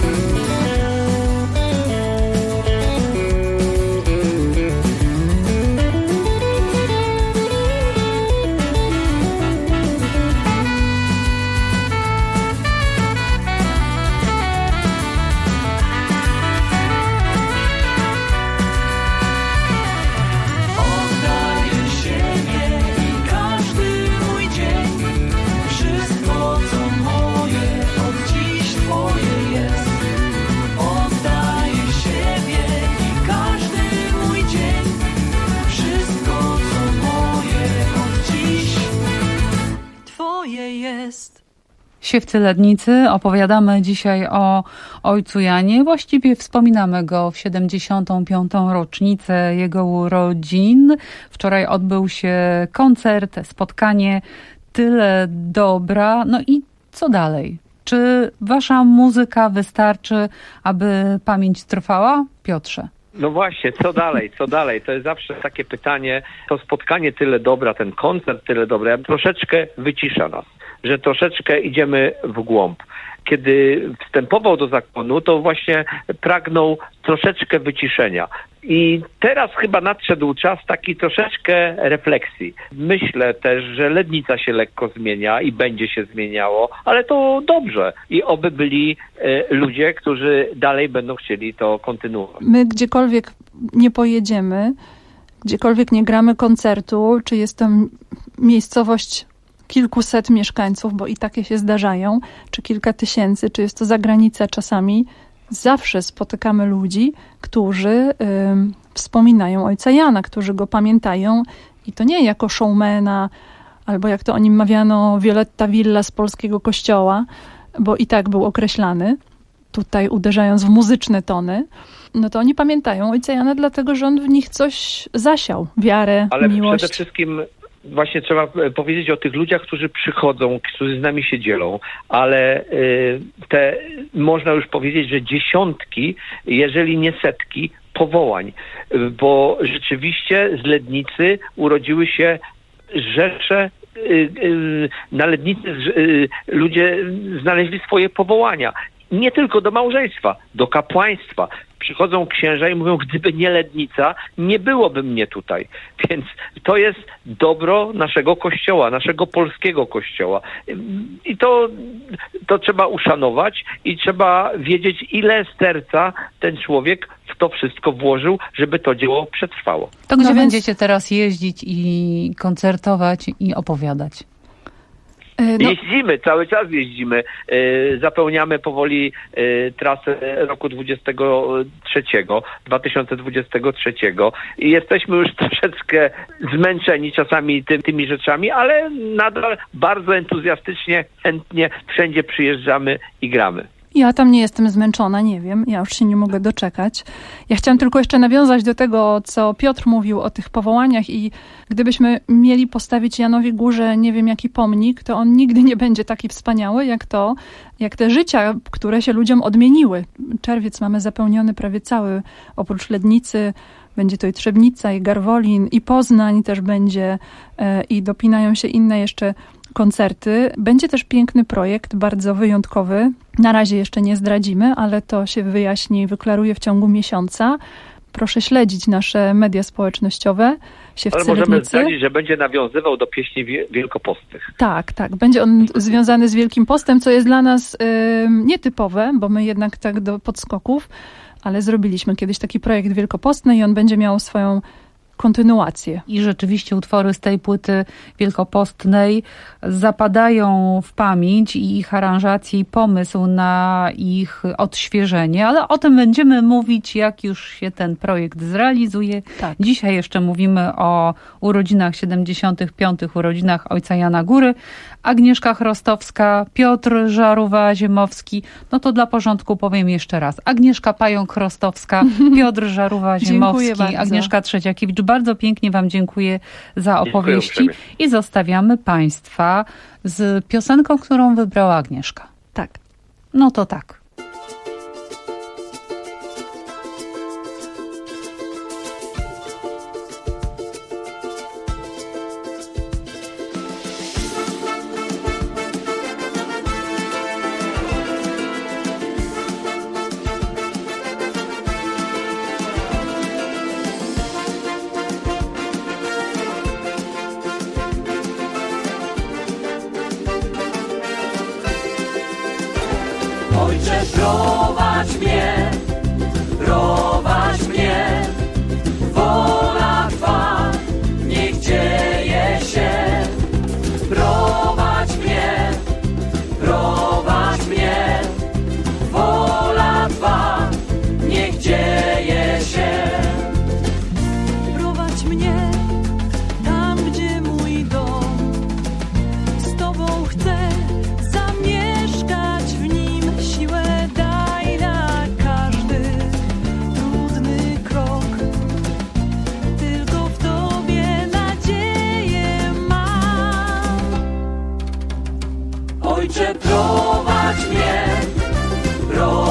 Oddaję siebie i każdy mój dzień. Wszystko, co moje, od dziś Twoje jest. Oddaję siebie i każdy mój dzień. Wszystko, co moje, od dziś Twoje jest. Siewcy Lednicy. Opowiadamy dzisiaj o ojcu Janie. Właściwie wspominamy go w 75. rocznicę jego urodzin. Wczoraj odbył się koncert, spotkanie. Tyle dobra. No i co dalej? Czy wasza muzyka wystarczy, aby pamięć trwała? Piotrze. No właśnie, co dalej, co dalej? To jest zawsze takie pytanie, to spotkanie tyle dobra, ten koncert tyle dobra, troszeczkę wycisza nas, że troszeczkę idziemy w głąb. Kiedy wstępował do zakonu, to właśnie pragnął troszeczkę wyciszenia. I teraz chyba nadszedł czas taki troszeczkę refleksji. Myślę też, że Lednica się lekko zmienia i będzie się zmieniało, ale to dobrze. I oby byli ludzie, którzy dalej będą chcieli to kontynuować. My gdziekolwiek nie pojedziemy, gdziekolwiek nie gramy koncertu, czy jest to miejscowość kilkuset mieszkańców, bo i takie się zdarzają, czy kilka tysięcy, czy jest to zagranica czasami, zawsze spotykamy ludzi, którzy wspominają ojca Jana, którzy go pamiętają i to nie jako showmana, albo jak to o nim mawiano, Violetta Villa z polskiego kościoła, bo i tak był określany, tutaj uderzając w muzyczne tony, no to oni pamiętają ojca Jana, dlatego że on w nich coś zasiał, wiarę, ale miłość. Przede wszystkim właśnie trzeba powiedzieć o tych ludziach, którzy przychodzą, którzy z nami się dzielą, ale te, można już powiedzieć, że dziesiątki, jeżeli nie setki powołań, bo rzeczywiście z Lednicy urodziły się rzesze, na Lednicy ludzie znaleźli swoje powołania. Nie tylko do małżeństwa, do kapłaństwa. Przychodzą księża i mówią, gdyby nie Lednica, nie byłoby mnie tutaj. Więc to jest dobro naszego Kościoła, naszego polskiego Kościoła. I to trzeba uszanować i trzeba wiedzieć, ile serca ten człowiek w to wszystko włożył, żeby to dzieło przetrwało. To gdzie będziecie teraz jeździć i koncertować i opowiadać? Jeździmy, cały czas jeździmy. Zapełniamy powoli trasę roku 2023 i jesteśmy już troszeczkę zmęczeni czasami tymi rzeczami, ale nadal bardzo entuzjastycznie, chętnie wszędzie przyjeżdżamy i gramy. Ja tam nie jestem zmęczona, nie wiem, ja już się nie mogę doczekać. Ja chciałam tylko jeszcze nawiązać do tego, co Piotr mówił o tych powołaniach i gdybyśmy mieli postawić Janowi Górze nie wiem jaki pomnik, to on nigdy nie będzie taki wspaniały jak te życia, które się ludziom odmieniły. Czerwiec mamy zapełniony prawie cały, oprócz Lednicy, będzie to i Trzebnica, i Garwolin, i Poznań też będzie i dopinają się inne jeszcze koncerty. Będzie też piękny projekt, bardzo wyjątkowy. Na razie jeszcze nie zdradzimy, ale to się wyjaśni, wyklaruje w ciągu miesiąca. Proszę śledzić nasze media społecznościowe, Siewcy Ale możemy Lednicy. zdradzić, że będzie nawiązywał do pieśni wielkopostnych. Tak. Będzie on związany z Wielkim Postem, co jest dla nas nietypowe, bo my jednak tak do podskoków, ale zrobiliśmy kiedyś taki projekt wielkopostny i on będzie miał swoją kontynuację. I rzeczywiście utwory z tej płyty wielkopostnej zapadają w pamięć i ich aranżacje i pomysł na ich odświeżenie, ale o tym będziemy mówić, jak już się ten projekt zrealizuje. Tak. Dzisiaj jeszcze mówimy o urodzinach 75. urodzinach ojca Jana Góry. Agnieszka Chrostowska, Piotr Żarówa-Ziemowski. No to dla porządku powiem jeszcze raz. Agnieszka Pająk-Chrostowska, Piotr Żarówa-Ziemowski, Agnieszka Trzeciakiewicz. Bardzo pięknie wam dziękuję za opowieści i zostawiamy państwa z piosenką, którą wybrała Agnieszka. Tak. No to tak. Ojcze, prowadź mnie, wola Twa niech dzieje się. Prowadź mnie, wola Twa niech dzieje się. Prowadź mnie tam, gdzie mój dom, z Tobą chcę zamieszkać w nim, siłę daj na każdy trudny krok, tylko w Tobie nadzieję mam. Ojcze, prowadź mnie,